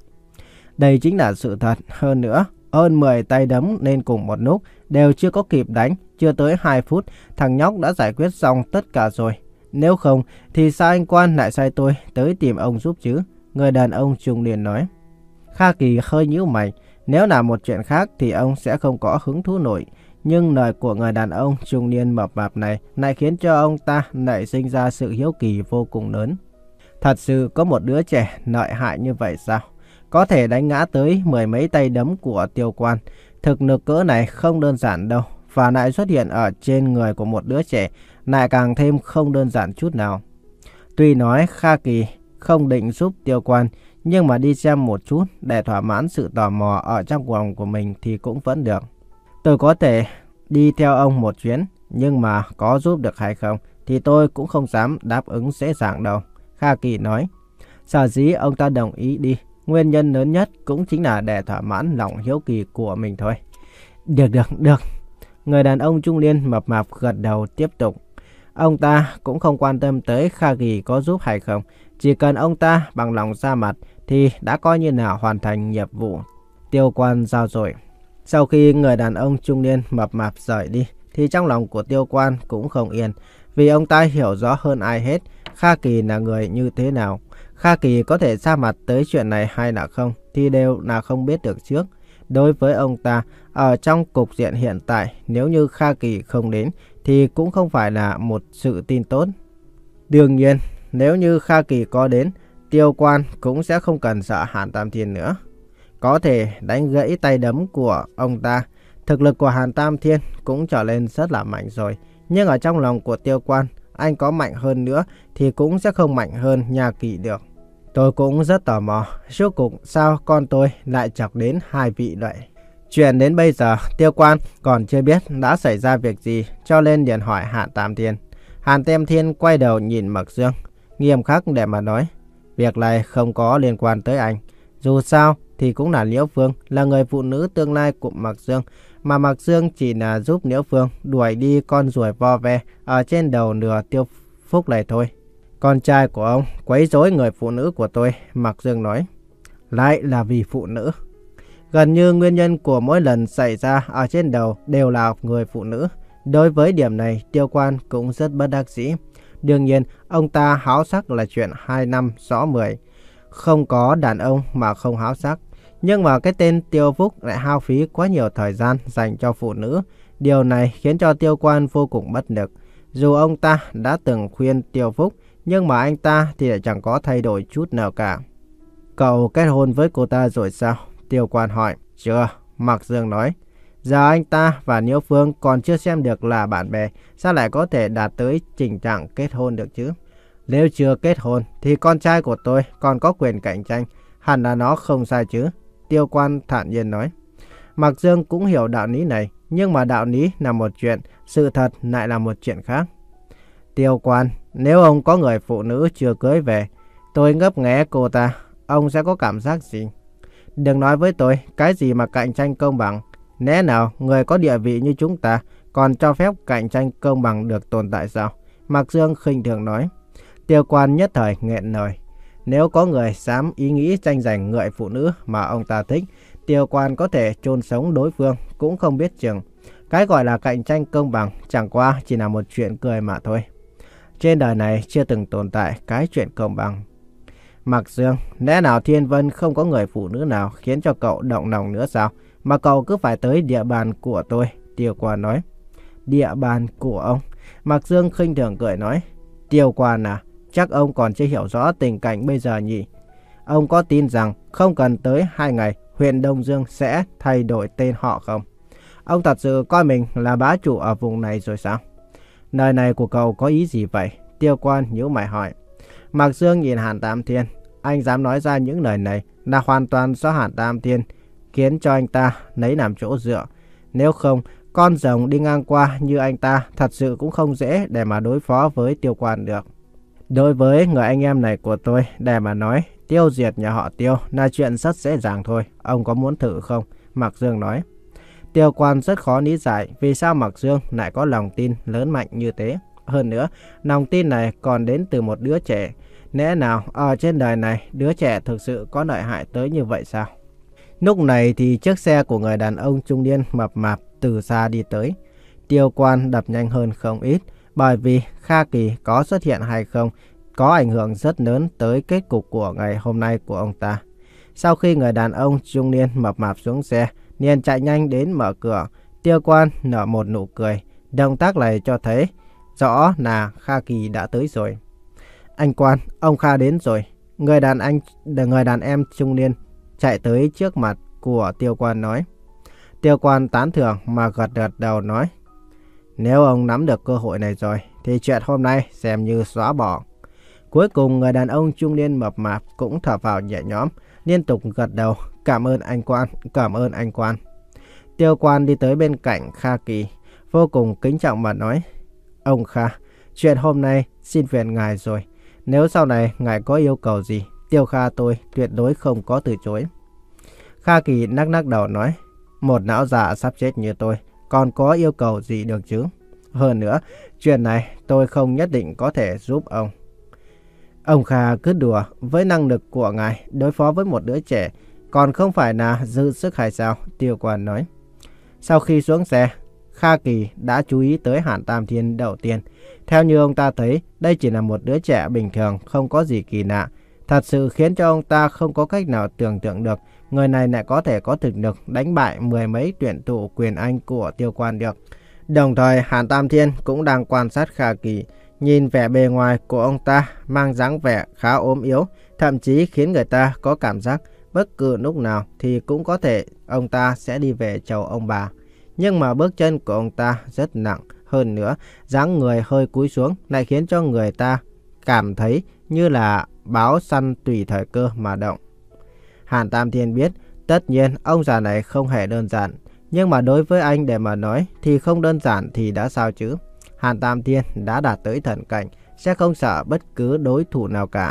Đây chính là sự thật. Hơn nữa, hơn mười tay đấm lên cùng một lúc, đều chưa có kịp đánh, chưa tới hai phút, thằng nhóc đã giải quyết xong tất cả rồi. Nếu không, thì sao anh Quan lại sai tôi tới tìm ông giúp chứ? Người đàn ông trung niên nói. Kha Kỳ hơi nhíu mày, nếu là một chuyện khác thì ông sẽ không có hứng thú nổi. Nhưng lời của người đàn ông trung niên mập mạp này lại khiến cho ông ta nảy sinh ra sự hiếu kỳ vô cùng lớn. Thật sự có một đứa trẻ lợi hại như vậy sao? Có thể đánh ngã tới mười mấy tay đấm của Tiêu Quan. Thực lực cỡ này không đơn giản đâu. Và lại xuất hiện ở trên người của một đứa trẻ lại càng thêm không đơn giản chút nào. Tuy nói Kha Kỳ không định giúp Tiêu Quan, nhưng mà đi xem một chút để thỏa mãn sự tò mò ở trong lòng của mình thì cũng vẫn được. Tôi có thể đi theo ông một chuyến, nhưng mà có giúp được hay không thì tôi cũng không dám đáp ứng dễ dàng đâu. Kha Kỳ nói. Sở dĩ ông ta đồng ý đi, nguyên nhân lớn nhất cũng chính là để thỏa mãn lòng hiếu kỳ của mình thôi. Được được được. Người đàn ông trung niên mập mạp gật đầu tiếp tục. Ông ta cũng không quan tâm tới Kha Kỳ có giúp hay không. Chỉ cần ông ta bằng lòng ra mặt thì đã coi như là hoàn thành nhiệm vụ Tiêu Quan giao rồi. Sau khi người đàn ông trung niên mập mạp rời đi thì trong lòng của Tiêu Quan cũng không yên. Vì ông ta hiểu rõ hơn ai hết Kha Kỳ là người như thế nào. Kha Kỳ có thể ra mặt tới chuyện này hay là không thì đều là không biết được trước. Đối với ông ta, ở trong cục diện hiện tại, nếu như Kha Kỳ không đến thì cũng không phải là một sự tin tốt. Đương nhiên, nếu như Kha Kỳ có đến, Tiêu Quan cũng sẽ không cần sợ Hàn Tam Thiên nữa. Có thể đánh gãy tay đấm của ông ta. Thực lực của Hàn Tam Thiên cũng trở lên rất là mạnh rồi. Nhưng ở trong lòng của Tiêu Quan, anh có mạnh hơn nữa thì cũng sẽ không mạnh hơn Nha Kỳ được. Tôi cũng rất tò mò, rốt cuộc sao con tôi lại chọc đến hai vị vậy? Chuyện đến bây giờ, Tiêu Quan còn chưa biết đã xảy ra việc gì, cho nên liền hỏi Hàn Tam Thiên. Hàn Tam Thiên quay đầu nhìn Mạc Dương, nghiêm khắc để mà nói. Việc này không có liên quan tới anh. Dù sao thì cũng là Liễu Phương, là người phụ nữ tương lai của Mạc Dương. Mà Mạc Dương chỉ là giúp Liễu Phương đuổi đi con ruồi vo ve ở trên đầu nửa Tiêu Phúc này thôi. Con trai của ông quấy rối người phụ nữ của tôi, Mạc Dương nói. Lại là vì phụ nữ. Gần như nguyên nhân của mỗi lần xảy ra ở trên đầu đều là người phụ nữ. Đối với điểm này, Tiêu Quan cũng rất bất đắc dĩ. Đương nhiên, ông ta háo sắc là chuyện hai năm rõ mười. Không có đàn ông mà không háo sắc. Nhưng mà cái tên Tiêu Phúc lại hao phí quá nhiều thời gian dành cho phụ nữ. Điều này khiến cho Tiêu Quan vô cùng bất lực. Dù ông ta đã từng khuyên Tiêu Phúc, nhưng mà anh ta thì lại chẳng có thay đổi chút nào cả. Cậu kết hôn với cô ta rồi sao? Tiêu Quan hỏi. Chưa, Mạc Dương nói. Giờ anh ta và Liễu Phương còn chưa xem được là bạn bè, sao lại có thể đạt tới tình trạng kết hôn được chứ? Nếu chưa kết hôn thì con trai của tôi còn có quyền cạnh tranh, hẳn là nó không sai chứ? Tiêu Quan thản nhiên nói. Mạc Dương cũng hiểu đạo lý này, nhưng mà đạo lý là một chuyện, sự thật lại là một chuyện khác. Tiêu Quan, nếu ông có người phụ nữ chưa cưới về, tôi ngấp nghé cô ta, ông sẽ có cảm giác gì? Đừng nói với tôi cái gì mà cạnh tranh công bằng. Lẽ nào người có địa vị như chúng ta còn cho phép cạnh tranh công bằng được tồn tại sao? Mạc Dương khinh thường nói. Tiêu Quan nhất thời nghẹn lời. Nếu có người dám ý nghĩ tranh giành người phụ nữ mà ông ta thích, Tiêu Quan có thể chôn sống đối phương cũng không biết chừng. Cái gọi là cạnh tranh công bằng chẳng qua chỉ là một chuyện cười mà thôi. Trên đời này chưa từng tồn tại cái chuyện công bằng. Mạc Dương, lẽ nào Thiên Vân không có người phụ nữ nào khiến cho cậu động lòng nữa sao? Mà cậu cứ phải tới địa bàn của tôi, Tiêu Quan nói. Địa bàn của ông? Mạc Dương khinh thường cười nói. Tiêu Quan à, chắc ông còn chưa hiểu rõ tình cảnh bây giờ nhỉ? Ông có tin rằng không cần tới hai ngày, huyện Đông Dương sẽ thay đổi tên họ không? Ông thật sự coi mình là bá chủ ở vùng này rồi sao? Lời này của cậu có ý gì vậy? Tiêu Quan nhíu mày hỏi. Mạc Dương nhìn Hàn Tam Thiên. Anh dám nói ra những lời này là hoàn toàn do Hàn Tam Thiên khiến cho anh ta lấy làm chỗ dựa. Nếu không, con rồng đi ngang qua như anh ta thật sự cũng không dễ để mà đối phó với Tiêu Quan được. Đối với người anh em này của tôi, để mà nói, tiêu diệt nhà họ Tiêu là chuyện rất dễ dàng thôi. Ông có muốn thử không? Mạc Dương nói. Tiêu Quan rất khó lý giải vì sao Mạc Dương lại có lòng tin lớn mạnh như thế. Hơn nữa, lòng tin này còn đến từ một đứa trẻ. Lẽ nào ở trên đời này đứa trẻ thực sự có lợi hại tới như vậy sao? Lúc này thì chiếc xe của người đàn ông trung niên mập mạp từ xa đi tới. Tiêu Quan đập nhanh hơn không ít, bởi vì Kha Kỳ có xuất hiện hay không có ảnh hưởng rất lớn tới kết cục của ngày hôm nay của ông ta. Sau khi người đàn ông trung niên mập mạp xuống xe, liền chạy nhanh đến mở cửa. Tiêu Quan nở một nụ cười. Động tác này cho thấy rõ là Kha Kỳ đã tới rồi. Anh Quan, ông Kha đến rồi. Người đàn anh, người đàn em trung niên chạy tới trước mặt của Tiêu Quan nói. Tiêu Quan tán thưởng mà gật gật đầu nói. Nếu ông nắm được cơ hội này rồi, thì chuyện hôm nay xem như xóa bỏ. Cuối cùng người đàn ông trung niên mập mạp cũng thở vào nhẹ nhõm, liên tục gật đầu. Cảm ơn anh Quan, cảm ơn anh Quan. Tiêu Quan đi tới bên cạnh Kha Kỳ, vô cùng kính trọng mà nói. Ông Kha, chuyện hôm nay xin phiền ngài rồi. Nếu sau này ngài có yêu cầu gì, Tiêu Kha tôi tuyệt đối không có từ chối. Kha Kỳ nắc nắc đầu nói. Một lão già sắp chết như tôi, còn có yêu cầu gì được chứ? Hơn nữa, chuyện này tôi không nhất định có thể giúp ông. Ông Kha cứ đùa, với năng lực của ngài đối phó với một đứa trẻ, còn không phải là dư sức hay sao? Tiêu Quan nói. Sau khi xuống xe, Kha Kỳ đã chú ý tới Hàn Tam Thiên đầu tiên. Theo như ông ta thấy, đây chỉ là một đứa trẻ bình thường, không có gì kỳ lạ. Thật sự khiến cho ông ta không có cách nào tưởng tượng được người này lại có thể có thực lực đánh bại mười mấy tuyển thủ quyền Anh của Tiêu Quan được. Đồng thời, Hàn Tam Thiên cũng đang quan sát Kha Kỳ. Nhìn vẻ bề ngoài của ông ta mang dáng vẻ khá ốm yếu, thậm chí khiến người ta có cảm giác bất cứ lúc nào thì cũng có thể ông ta sẽ đi về chầu ông bà. Nhưng mà bước chân của ông ta rất nặng, hơn nữa dáng người hơi cúi xuống lại khiến cho người ta cảm thấy như là báo săn tùy thời cơ mà động. Hàn Tam Thiên biết, tất nhiên ông già này không hề đơn giản, nhưng mà đối với anh để mà nói thì không đơn giản thì đã sao chứ. Hàn Tam Thiên đã đạt tới thần cảnh, sẽ không sợ bất cứ đối thủ nào cả.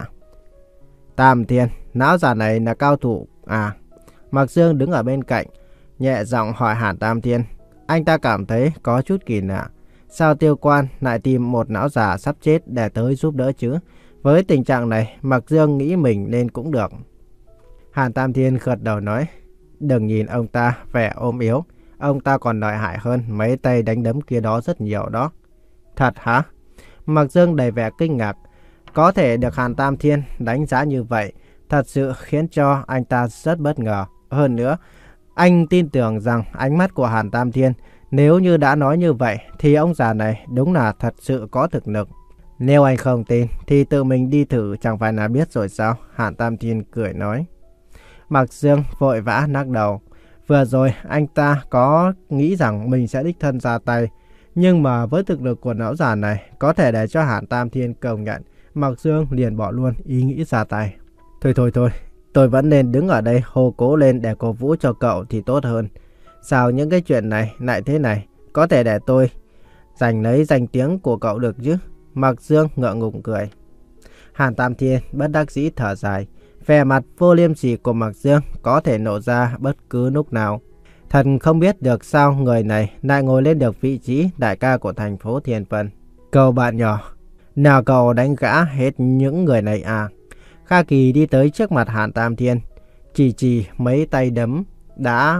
Tam Thiên, lão già này là cao thủ à? Mạc Dương đứng ở bên cạnh, nhẹ giọng hỏi Hàn Tam Thiên. Anh ta cảm thấy có chút kỳ lạ. Sao Tiêu Quan lại tìm một lão già sắp chết để tới giúp đỡ chứ? Với tình trạng này, Mạc Dương nghĩ mình nên cũng được. Hàn Tam Thiên gật đầu nói. Đừng nhìn ông ta vẻ ôm yếu, ông ta còn lợi hại hơn mấy tay đánh đấm kia đó rất nhiều đó. Thật hả? Mạc Dương đầy vẻ kinh ngạc. Có thể được Hàn Tam Thiên đánh giá như vậy, thật sự khiến cho anh ta rất bất ngờ. Hơn nữa, anh tin tưởng rằng ánh mắt của Hàn Tam Thiên, nếu như đã nói như vậy, thì ông già này đúng là thật sự có thực lực. Nếu anh không tin, thì tự mình đi thử chẳng phải là biết rồi sao? Hàn Tam Thiên cười nói. Mạc Dương vội vã lắc đầu. Vừa rồi anh ta có nghĩ rằng mình sẽ đích thân ra tay, nhưng mà với thực lực của lão già này có thể để cho Hàn Tam Thiên công nhận, Mạc Dương liền bỏ luôn ý nghĩ ra tay. Thôi thôi thôi, tôi vẫn nên đứng ở đây hô cố lên để cổ vũ cho cậu thì tốt hơn. Sao những cái chuyện này lại thế này? Có thể để tôi giành lấy danh tiếng của cậu được chứ? Mạc Dương ngượng ngùng cười. Hàn Tam Thiên bất đắc dĩ thở dài. Vẻ mặt vô liêm sỉ của Mạc Dương có thể nổ ra bất cứ lúc nào. Thật không biết được sao người này lại ngồi lên được vị trí đại ca của thành phố Thiên Vân. Cậu bạn nhỏ, nào cậu đánh gã hết những người này à? Kha Kỳ đi tới trước mặt Hàn Tam Thiên, chỉ chỉ mấy tay đấm đã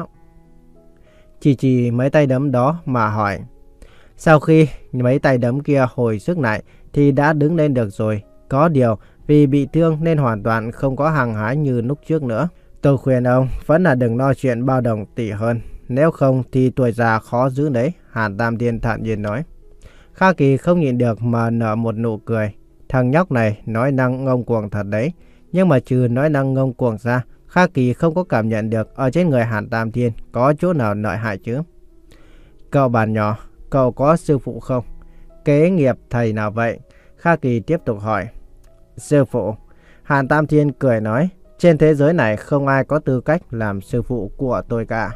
chỉ chỉ mấy tay đấm đó mà hỏi. Sau khi mấy tay đấm kia hồi sức lại thì đã đứng lên được rồi. Có điều vì bị thương nên hoàn toàn không có hăng hái như lúc trước nữa. Tôi khuyên ông vẫn là đừng lo chuyện bao đồng tỷ hơn. Nếu không thì tuổi già khó giữ đấy, Hàn Tam Thiên thản nhiên nói. Kha Kỳ không nhịn được mà nở một nụ cười. Thằng nhóc này nói năng ngông cuồng thật đấy. Nhưng mà trừ nói năng ngông cuồng ra, Kha Kỳ không có cảm nhận được ở trên người Hàn Tam Thiên có chỗ nào lợi hại chứ. Cậu bạn nhỏ, cậu có sư phụ không? Kế nghiệp thầy nào vậy? Kha Kỳ tiếp tục hỏi. Sư phụ? Hàn Tam Thiên cười nói. Trên thế giới này không ai có tư cách làm sư phụ của tôi cả.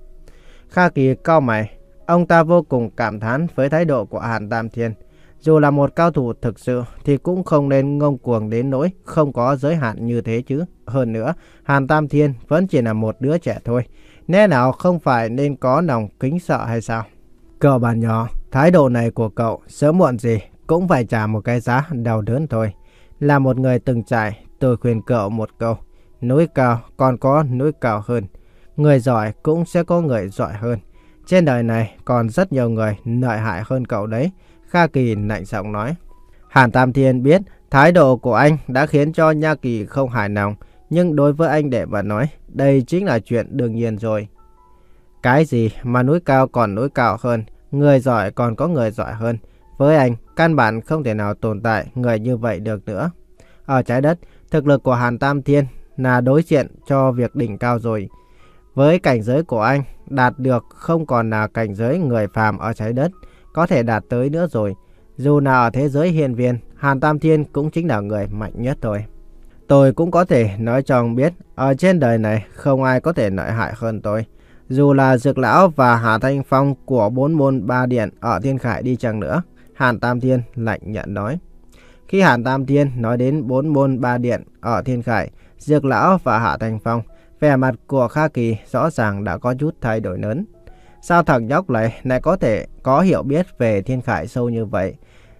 Kha Kỳ cau mày. Ông ta vô cùng cảm thán với thái độ của Hàn Tam Thiên. Dù là một cao thủ thực sự thì cũng không nên ngông cuồng đến nỗi không có giới hạn như thế chứ. Hơn nữa, Hàn Tam Thiên vẫn chỉ là một đứa trẻ thôi. Lẽ nào không phải nên có lòng kính sợ hay sao? Cậu bạn nhỏ, thái độ này của cậu sớm muộn gì cũng phải trả một cái giá đau đớn thôi. Là một người từng trải, tôi khuyên cậu một câu. Núi cao còn có núi cao hơn. Người giỏi cũng sẽ có người giỏi hơn. Trên đời này còn rất nhiều người lợi hại hơn cậu đấy. Kha Kỳ lạnh giọng nói. Hàn Tam Thiên biết thái độ của anh đã khiến cho Nha Kỳ không hài lòng. Nhưng đối với anh để mà nói, đây chính là chuyện đương nhiên rồi. Cái gì mà núi cao còn núi cao hơn, người giỏi còn có người giỏi hơn. Với anh, căn bản không thể nào tồn tại người như vậy được nữa. Ở trái đất, thực lực của Hàn Tam Thiên là đối diện cho việc đỉnh cao rồi. Với cảnh giới của anh, đạt được không còn là cảnh giới người phàm ở trái đất, có thể đạt tới nữa rồi. Dù là ở thế giới hiên viên, Hàn Tam Thiên cũng chính là người mạnh nhất thôi. Tôi cũng có thể nói cho ông biết, ở trên đời này không ai có thể lợi hại hơn tôi. Dù là Dược Lão và Hạ Thanh Phong của bốn môn ba điện ở Thiên Khải đi chăng nữa, Hàn Tam Thiên lạnh nhạt nói. Khi Hàn Tam Thiên nói đến bốn môn ba điện ở Thiên Khải, Dược Lão và Hạ Thanh Phong, vẻ mặt của Kha Kỳ rõ ràng đã có chút thay đổi lớn. Sao thằng nhóc này lại có thể có hiểu biết về Thiên Khải sâu như vậy?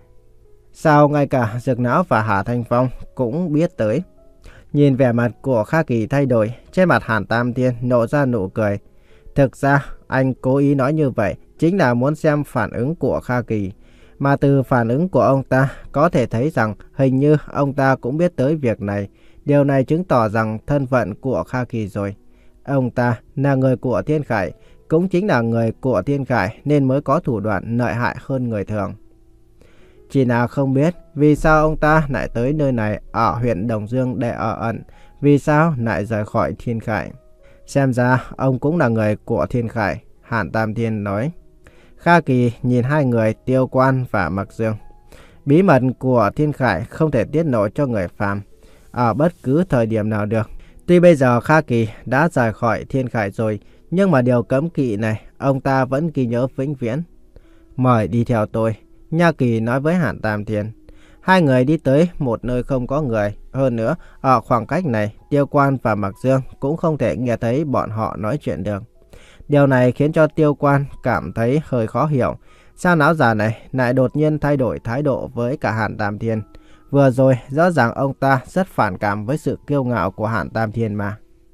Sao ngay cả Dược Lão và Hạ Thanh Phong cũng biết tới? Nhìn vẻ mặt của Kha Kỳ thay đổi, trên mặt Hàn Tam Thiên nổ ra nụ cười. Thực ra, anh cố ý nói như vậy chính là muốn xem phản ứng của Kha Kỳ. Mà từ phản ứng của ông ta có thể thấy rằng hình như ông ta cũng biết tới việc này. Điều này chứng tỏ rằng thân phận của Kha Kỳ rồi. Ông ta là người của Thiên Khải, cũng chính là người của Thiên Khải nên mới có thủ đoạn lợi hại hơn người thường. Chỉ là không biết vì sao ông ta lại tới nơi này ở huyện Đồng Dương để ở ẩn, vì sao lại rời khỏi Thiên Khải. Xem ra ông cũng là người của Thiên Khải, Hàn Tam Thiên nói. Kha Kỳ nhìn hai người Tiêu Quan và Mạc Dương. Bí mật của Thiên Khải không thể tiết lộ cho người phàm ở bất cứ thời điểm nào được. Tuy bây giờ Kha Kỳ đã rời khỏi Thiên Khải rồi, nhưng mà điều cấm kỵ này ông ta vẫn ghi nhớ vĩnh viễn. Mời đi theo tôi, Nha Kỳ nói với Hàn Tam Thiên. Hai người đi tới một nơi không có người. Hơn nữa, ở khoảng cách này, Tiêu Quan và Mạc Dương cũng không thể nghe thấy bọn họ nói chuyện được. Điều này khiến cho Tiêu Quan cảm thấy hơi khó hiểu. Sao lão già này lại đột nhiên thay đổi thái độ với cả Hàn Tam Thiên? Vừa rồi, rõ ràng ông ta rất phản cảm với sự kiêu ngạo của Hàn Tam Thiên mà.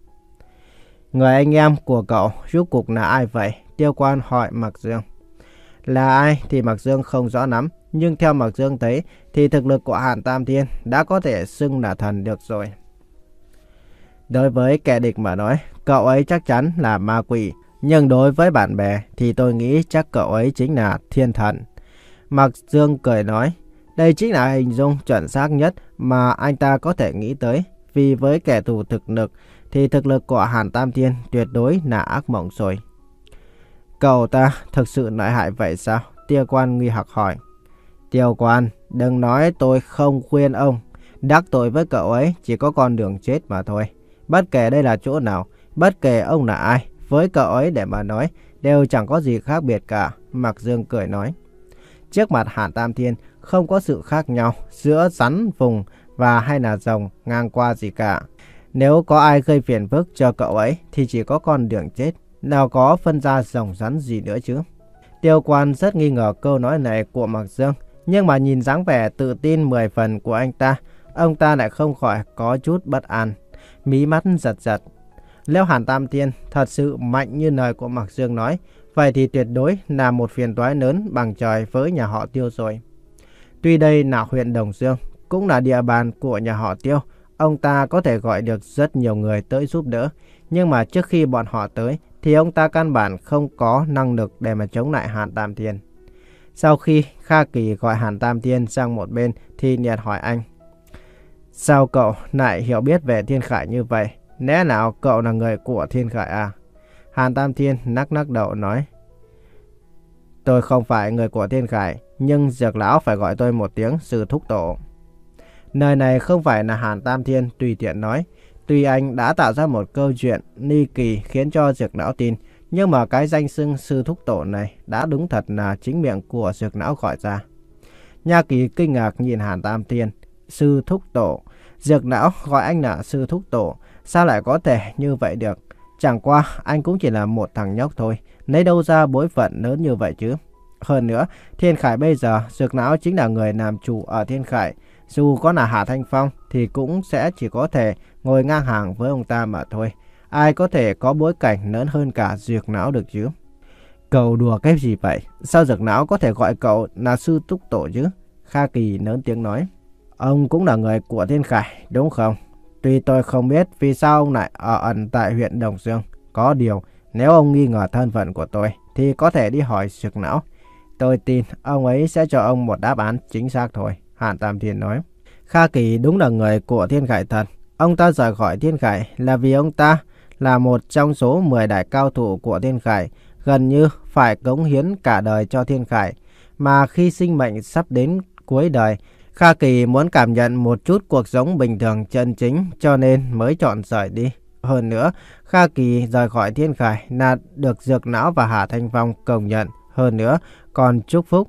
Người anh em của cậu rốt cuộc là ai vậy? Tiêu Quan hỏi Mạc Dương. Là ai thì Mạc Dương không rõ lắm. Nhưng theo Mạc Dương thấy thì thực lực của Hàn Tam Thiên đã có thể xưng là thần được rồi. Đối với kẻ địch mà nói, cậu ấy chắc chắn là ma quỷ. Nhưng đối với bạn bè thì tôi nghĩ chắc cậu ấy chính là thiên thần. Mạc Dương cười nói, đây chính là hình dung chuẩn xác nhất mà anh ta có thể nghĩ tới. Vì với kẻ thù thực lực thì thực lực của Hàn Tam Thiên tuyệt đối là ác mộng rồi. Cậu ta thực sự lợi hại vậy sao? Tiêu Quan nghi hoặc hỏi. Tiêu Quan, đừng nói tôi không khuyên ông. Đắc tội với cậu ấy chỉ có con đường chết mà thôi. Bất kể đây là chỗ nào, bất kể ông là ai, với cậu ấy để mà nói, đều chẳng có gì khác biệt cả. Mạc Dương cười nói. Trước mặt Hàn Tam Thiên, không có sự khác nhau giữa rắn vùng và hay là rồng ngang qua gì cả. Nếu có ai gây phiền phức cho cậu ấy thì chỉ có con đường chết, nào có phân ra rồng rắn gì nữa chứ. Tiêu Quan rất nghi ngờ câu nói này của Mạc Dương, nhưng mà nhìn dáng vẻ tự tin mười phần của anh ta, ông ta lại không khỏi có chút bất an, mí mắt giật giật. Nếu Hàn Tam Thiên thật sự mạnh như lời của Mạc Dương nói, vậy thì tuyệt đối là một phiền toái lớn bằng trời với nhà họ Tiêu rồi. Tuy đây là huyện Đồng Dương, cũng là địa bàn của nhà họ Tiêu, ông ta có thể gọi được rất nhiều người tới giúp đỡ, nhưng mà trước khi bọn họ tới thì ông ta căn bản không có năng lực để mà chống lại Hàn Tam Thiên. Sau khi Kha Kỳ gọi Hàn Tam Thiên sang một bên thì liền hỏi anh: sao cậu lại hiểu biết về Thiên Khải như vậy? Lẽ nào cậu là người của Thiên Khải à? Hàn Tam Thiên nắc nắc đầu nói: tôi không phải người của Thiên Khải, nhưng Dược lão phải gọi tôi một tiếng sư thúc tổ. Nơi này không phải là Hàn Tam Thiên tùy tiện nói. Tuy anh đã tạo ra một câu chuyện ly kỳ khiến cho Dược lão tin, nhưng mà cái danh xưng sư thúc tổ này đã đúng thật là chính miệng của Dược lão gọi ra. Nha Kỳ kinh ngạc nhìn Hàn Tam Thiên. Sư thúc tổ? Dược lão gọi anh là sư thúc tổ, sao lại có thể như vậy được? Chẳng qua anh cũng chỉ là một thằng nhóc thôi, lấy đâu ra bối phận lớn như vậy chứ? Hơn nữa, Thiên Khải bây giờ Dược lão chính là người làm chủ ở Thiên Khải. Dù có là Hạ Thanh Phong thì cũng sẽ chỉ có thể ngồi ngang hàng với ông ta mà thôi. Ai có thể có bối cảnh lớn hơn cả Dược lão được chứ? Cậu đùa cái gì vậy? Sao Dược lão có thể gọi cậu là sư thúc tổ chứ? Kha Kỳ lớn tiếng nói: ông cũng là người của Thiên Khải đúng không? Tuy tôi không biết vì sao ông lại ở ẩn tại huyện Đồng Dương. Có điều nếu ông nghi ngờ thân phận của tôi thì có thể đi hỏi Dược lão. Tôi tin ông ấy sẽ cho ông một đáp án chính xác thôi, Hàn Tam Thiên nói. Kha Kỳ đúng là người của Thiên Khải thật. Ông ta rời khỏi Thiên Khải là vì ông ta là một trong số mười đại cao thủ của Thiên Khải, gần như phải cống hiến cả đời cho Thiên Khải. Mà khi sinh mệnh sắp đến cuối đời, Kha Kỳ muốn cảm nhận một chút cuộc sống bình thường chân chính, cho nên mới chọn rời đi. Hơn nữa, Kha Kỳ rời khỏi Thiên Khải là được Dược lão và Hà Thanh Phong công nhận. Hơn nữa, còn chúc phúc.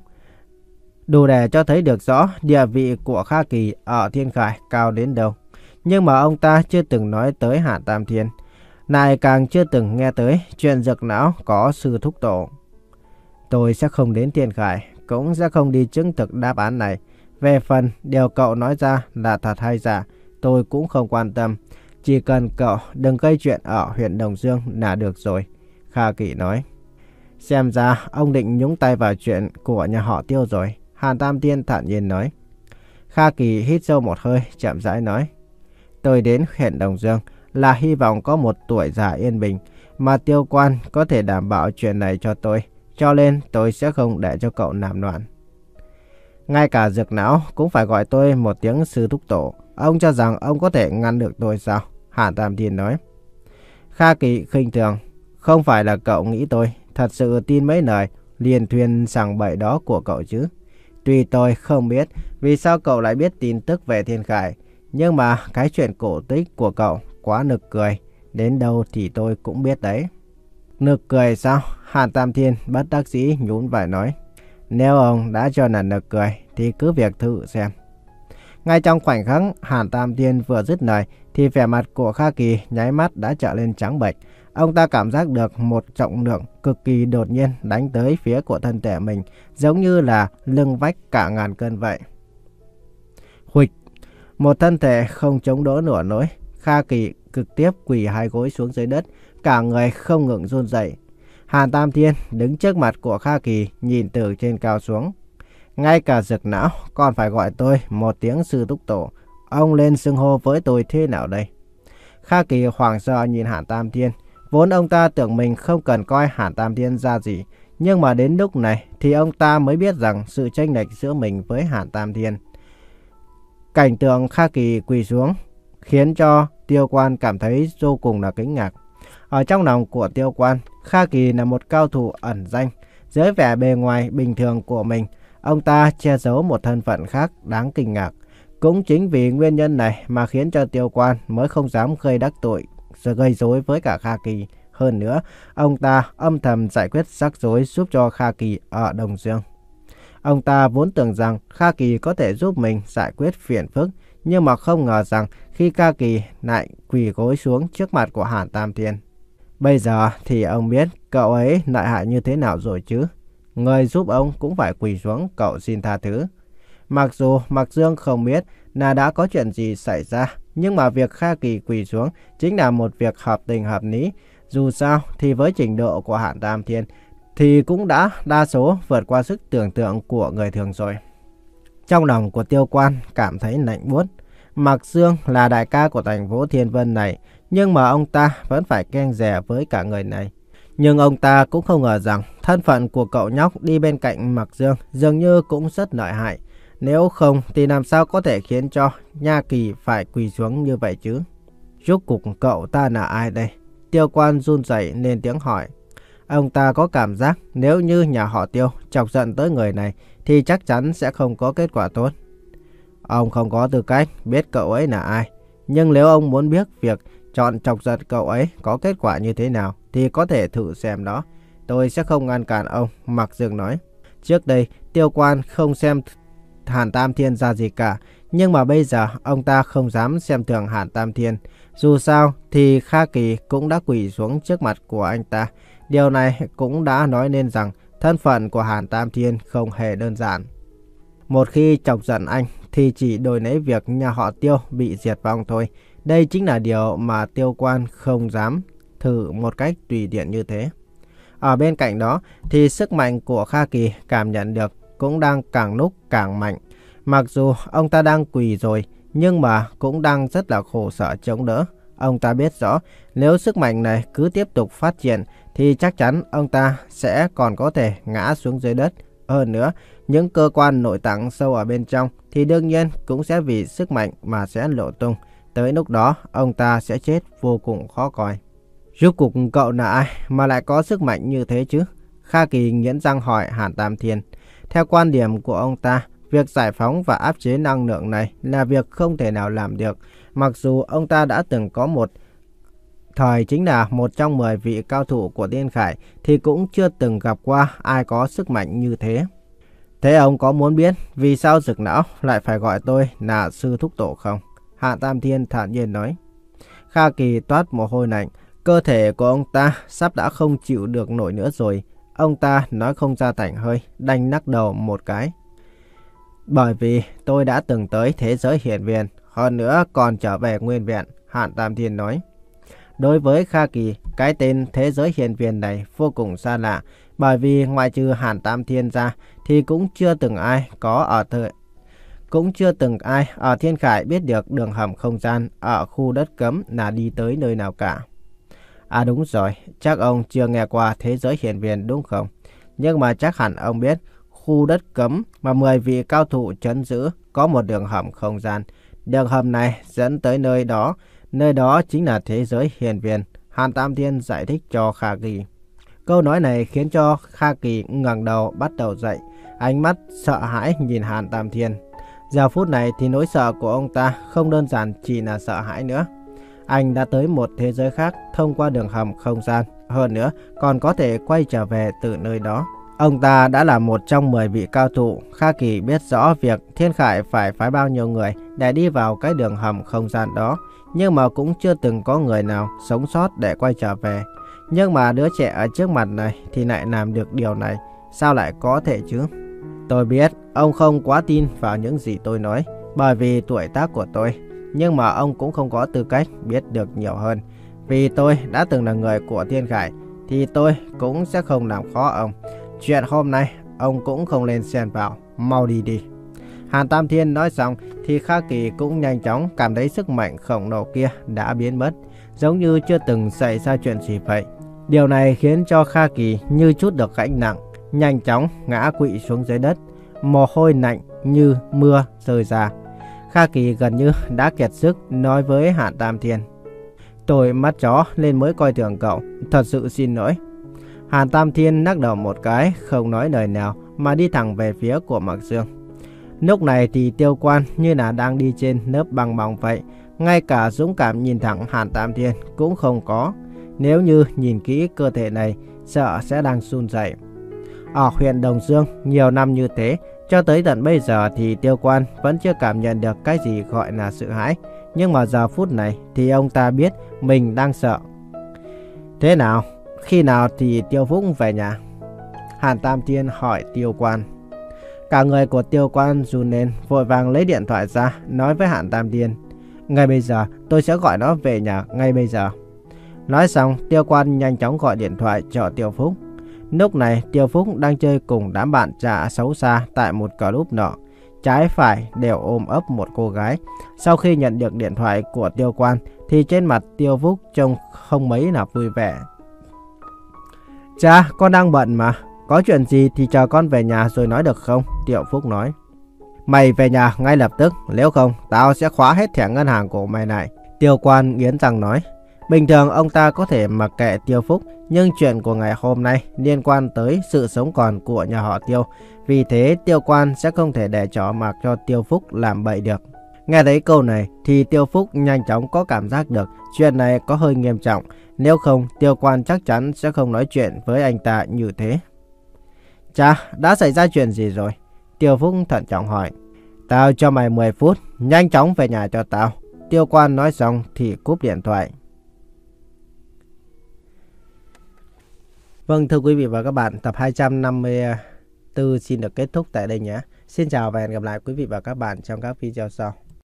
Đủ để cho thấy được rõ địa vị của Kha Kỳ ở Thiên Khải cao đến đâu. Nhưng mà ông ta chưa từng nói tới Hàn Tam Thiên, lại càng chưa từng nghe tới chuyện Dược lão có sư thúc tổ. Tôi sẽ không đến Thiên Khải, cũng sẽ không đi chứng thực đáp án này. Về phần điều cậu nói ra là thật hay giả, tôi cũng không quan tâm. Chỉ cần cậu đừng gây chuyện ở huyện Đồng Dương là được rồi, Kha Kỳ nói. Xem ra ông định nhúng tay vào chuyện của nhà họ Tiêu rồi, Hàn Tam Thiên thản nhiên nói. Kha Kỳ hít sâu một hơi, chậm rãi nói: tôi đến huyện Đồng Dương là hy vọng có một tuổi già yên bình, mà Tiêu quan có thể đảm bảo chuyện này cho tôi, cho nên tôi sẽ không để cho cậu làm loạn. Ngay cả Dược lão cũng phải gọi tôi một tiếng sư thúc tổ. Ông cho rằng ông có thể ngăn được tôi sao? Hàn Tam Thiên nói. Kha Kỳ khinh thường: không phải là cậu nghĩ tôi thật sự tin mấy lời liền thuyền sảng bậy đó của cậu chứ? Tuy tôi không biết vì sao cậu lại biết tin tức về Thiên Khải, nhưng mà cái chuyện cổ tích của cậu quá nực cười, đến đâu thì tôi cũng biết đấy. Nực cười sao? Hàn Tam Thiên bất đắc dĩ nhún vai nói. Nếu ông đã cho là nực cười thì cứ việc thử xem. Ngay trong khoảnh khắc Hàn Tam Thiên vừa dứt lời thì vẻ mặt của Kha Kỳ nháy mắt đã trở lên trắng bệch. Ông ta cảm giác được một trọng lượng cực kỳ đột nhiên đánh tới phía của thân thể mình, giống như là lưng vách cả ngàn cân vậy. Huỵch! Một thân thể không chống đỡ nổi nổi, Kha Kỳ cực tiếp quỳ hai gối xuống dưới đất, cả người không ngừng run rẩy. Hàn Tam Thiên đứng trước mặt của Kha Kỳ nhìn từ trên cao xuống. Ngay cả Dược lão còn phải gọi tôi một tiếng sư thúc tổ. Ông lên xưng hô với tôi thế nào đây? Kha Kỳ hoảng sợ nhìn Hàn Tam Thiên. Vốn ông ta tưởng mình không cần coi Hàn Tam Thiên ra gì, nhưng mà đến lúc này thì ông ta mới biết rằng sự chênh lệch giữa mình với Hàn Tam Thiên. Cảnh tượng Kha Kỳ quỳ xuống khiến cho Tiêu Quan cảm thấy vô cùng là kinh ngạc. Ở trong lòng của Tiêu Quan, Kha Kỳ là một cao thủ ẩn danh. Dưới vẻ bề ngoài bình thường của mình, ông ta che giấu một thân phận khác đáng kinh ngạc. Cũng chính vì nguyên nhân này mà khiến cho Tiêu Quan mới không dám gây đắc tội, gây rối với cả Kha Kỳ. Hơn nữa, ông ta âm thầm giải quyết rắc rối giúp cho Kha Kỳ ở Đồng Dương. Ông ta vốn tưởng rằng Kha Kỳ có thể giúp mình giải quyết phiền phức, nhưng mà không ngờ rằng khi Kha Kỳ lại quỳ gối xuống trước mặt của Hàn Tam Thiên. Bây giờ thì ông biết cậu ấy lợi hại như thế nào rồi chứ. Người giúp ông cũng phải quỳ xuống cậu xin tha thứ. Mặc dù Mạc Dương không biết là đã có chuyện gì xảy ra, nhưng mà việc Kha Kỳ quỳ xuống chính là một việc hợp tình hợp lý. Dù sao thì với trình độ của Hàn Tam Thiên thì cũng đã đa số vượt qua sức tưởng tượng của người thường rồi. Trong lòng của Tiêu Quan cảm thấy lạnh buốt. Mạc Dương là đại ca của thành phố Thiên Vân này, nhưng mà ông ta vẫn phải kiêng dè với cả người này. Nhưng ông ta cũng không ngờ rằng thân phận của cậu nhóc đi bên cạnh Mạc Dương dường như cũng rất lợi hại. Nếu không thì làm sao có thể khiến cho Nha Kỳ phải quỳ xuống như vậy chứ? Rốt cuộc cậu ta là ai đây? Tiêu Quan run rẩy lên tiếng hỏi. Ông ta có cảm giác nếu như nhà họ Tiêu chọc giận tới người này thì chắc chắn sẽ không có kết quả tốt. Ông không có tư cách biết cậu ấy là ai. Nhưng nếu ông muốn biết việc chọn chọc giận cậu ấy có kết quả như thế nào thì có thể thử xem đó. Tôi sẽ không ngăn cản ông, Mạc Dương nói. Trước đây Tiêu Quan không xem Hàn Tam Thiên ra gì cả, nhưng mà bây giờ ông ta không dám xem thường Hàn Tam Thiên. Dù sao thì Kha Kỳ cũng đã quỳ xuống trước mặt của anh ta. Điều này cũng đã nói nên rằng thân phận của Hàn Tam Thiên không hề đơn giản. Một khi chọc giận anh thì chỉ đổi lấy việc nhà họ Tiêu bị diệt vong thôi. Đây chính là điều mà Tiêu Quan không dám thử một cách tùy tiện như thế. Ở bên cạnh đó thì sức mạnh của Kha Kỳ cảm nhận được cũng đang càng lúc càng mạnh. Mặc dù ông ta đang quỳ rồi, nhưng mà cũng đang rất là khổ sở chống đỡ. Ông ta biết rõ nếu sức mạnh này cứ tiếp tục phát triển thì chắc chắn ông ta sẽ còn có thể ngã xuống dưới đất. Hơn nữa, những cơ quan nội tạng sâu ở bên trong thì đương nhiên cũng sẽ vì sức mạnh mà sẽ lộ tung. Tới lúc đó, ông ta sẽ chết vô cùng khó coi. Rốt cuộc cậu là ai mà lại có sức mạnh như thế chứ? Kha Kỳ nghiến răng hỏi Hàn Tam Thiên. Theo quan điểm của ông ta, việc giải phóng và áp chế năng lượng này là việc không thể nào làm được. Mặc dù ông ta đã từng có một thời chính là một trong mười vị cao thủ của Thiên Khải thì cũng chưa từng gặp qua ai có sức mạnh như thế. Thế ông có muốn biết vì sao Dực Lão lại phải gọi tôi là sư thúc tổ không? Hàn Tam Thiên thản nhiên nói. Kha Kỳ toát mồ hôi lạnh, cơ thể của ông ta sắp đã không chịu được nổi nữa rồi. Ông ta nói không ra thành hơi, đành lắc đầu một cái. Bởi vì tôi đã từng tới thế giới hiển viên, hơn nữa còn trở về nguyên vẹn, Hàn Tam Thiên nói. Đối với Kha Kỳ, cái tên thế giới hiển viên này vô cùng xa lạ, bởi vì ngoại trừ Hàn Tam Thiên ra thì cũng chưa từng ai có ở thời cũng chưa từng ai ở Thiên Khải biết được đường hầm không gian ở khu đất cấm là đi tới nơi nào cả. À đúng rồi, chắc ông chưa nghe qua thế giới hiển viên đúng không? Nhưng mà chắc hẳn ông biết khu đất cấm mà mười vị cao thủ trấn giữ có một đường hầm không gian. Đường hầm này dẫn tới nơi đó, nơi đó chính là thế giới hiển viên. Hàn Tam Thiên giải thích cho Kha Kỳ. Câu nói này khiến cho Kha Kỳ ngẩng đầu bắt đầu dậy, ánh mắt sợ hãi nhìn Hàn Tam Thiên. Giờ phút này thì nỗi sợ của ông ta không đơn giản chỉ là sợ hãi nữa. Anh đã tới một thế giới khác thông qua đường hầm không gian, hơn nữa còn có thể quay trở về từ nơi đó. Ông ta đã là một trong mười vị cao thủ. Kha Kỳ biết rõ việc Thiên Khải phải phái bao nhiêu người để đi vào cái đường hầm không gian đó, nhưng mà cũng chưa từng có người nào sống sót để quay trở về. Nhưng mà đứa trẻ ở trước mặt này thì lại làm được điều này, sao lại có thể chứ? Tôi biết ông không quá tin vào những gì tôi nói, bởi vì tuổi tác của tôi. Nhưng mà ông cũng không có tư cách biết được nhiều hơn. Vì tôi đã từng là người của Thiên Khải thì tôi cũng sẽ không làm khó ông. Chuyện hôm nay ông cũng không nên xen vào, mau đi đi. Hàn Tam Thiên nói xong thì Kha Kỳ cũng nhanh chóng cảm thấy sức mạnh khổng lồ kia đã biến mất, giống như chưa từng xảy ra chuyện gì vậy. Điều này khiến cho Kha Kỳ như chút được gánh nặng, nhanh chóng ngã quỵ xuống dưới đất, mồ hôi lạnh như mưa rơi ra. Kha Kỳ gần như đã kiệt sức nói với Hàn Tam Thiên. Tôi mắt chó lên mới coi thường cậu, thật sự xin lỗi. Hàn Tam Thiên lắc đầu một cái, không nói lời nào mà đi thẳng về phía của Mạc Dương. Lúc này thì Tiêu Quan như là đang đi trên lớp băng mỏng vậy, ngay cả dũng cảm nhìn thẳng Hàn Tam Thiên cũng không có. Nếu như nhìn kỹ cơ thể này, sợ sẽ đang run rẩy. Ở huyện Đồng Dương nhiều năm như thế, Cho tới tận bây giờ thì Tiêu Quan vẫn chưa cảm nhận được cái gì gọi là sợ hãi. Nhưng mà giờ phút này thì ông ta biết mình đang sợ. Thế nào? Khi nào thì Tiêu Phúc về nhà? Hàn Tam Thiên hỏi Tiêu Quan. Cả người của Tiêu Quan run lên, vội vàng lấy điện thoại ra, nói với Hàn Tam Thiên. Ngay bây giờ, tôi sẽ gọi nó về nhà ngay bây giờ. Nói xong, Tiêu Quan nhanh chóng gọi điện thoại cho Tiêu Phúc. Lúc này, Tiêu Phúc đang chơi cùng đám bạn trà xấu xa tại một club nọ. Trái phải đều ôm ấp một cô gái. Sau khi nhận được điện thoại của Tiêu Quan, thì trên mặt Tiêu Phúc trông không mấy là vui vẻ. Cha, con đang bận mà. Có chuyện gì thì chờ con về nhà rồi nói được không? Tiêu Phúc nói. Mày về nhà ngay lập tức, nếu không tao sẽ khóa hết thẻ ngân hàng của mày này. Tiêu Quan nghiến răng nói. Bình thường ông ta có thể mặc kệ Tiêu Phúc, nhưng chuyện của ngày hôm nay liên quan tới sự sống còn của nhà họ Tiêu. Vì thế Tiêu Quan sẽ không thể để cho mặc cho Tiêu Phúc làm bậy được. Nghe thấy câu này thì Tiêu Phúc nhanh chóng có cảm giác được chuyện này có hơi nghiêm trọng. Nếu không, Tiêu Quan chắc chắn sẽ không nói chuyện với anh ta như thế. Cha, đã xảy ra chuyện gì rồi? Tiêu Phúc thận trọng hỏi. Tao cho mày mười phút, nhanh chóng về nhà cho tao. Tiêu Quan nói xong thì cúp điện thoại. Vâng, thưa quý vị và các bạn, tập hai trăm năm mươi tư xin được kết thúc tại đây nhé. Xin chào và hẹn gặp lại quý vị và các bạn trong các video sau.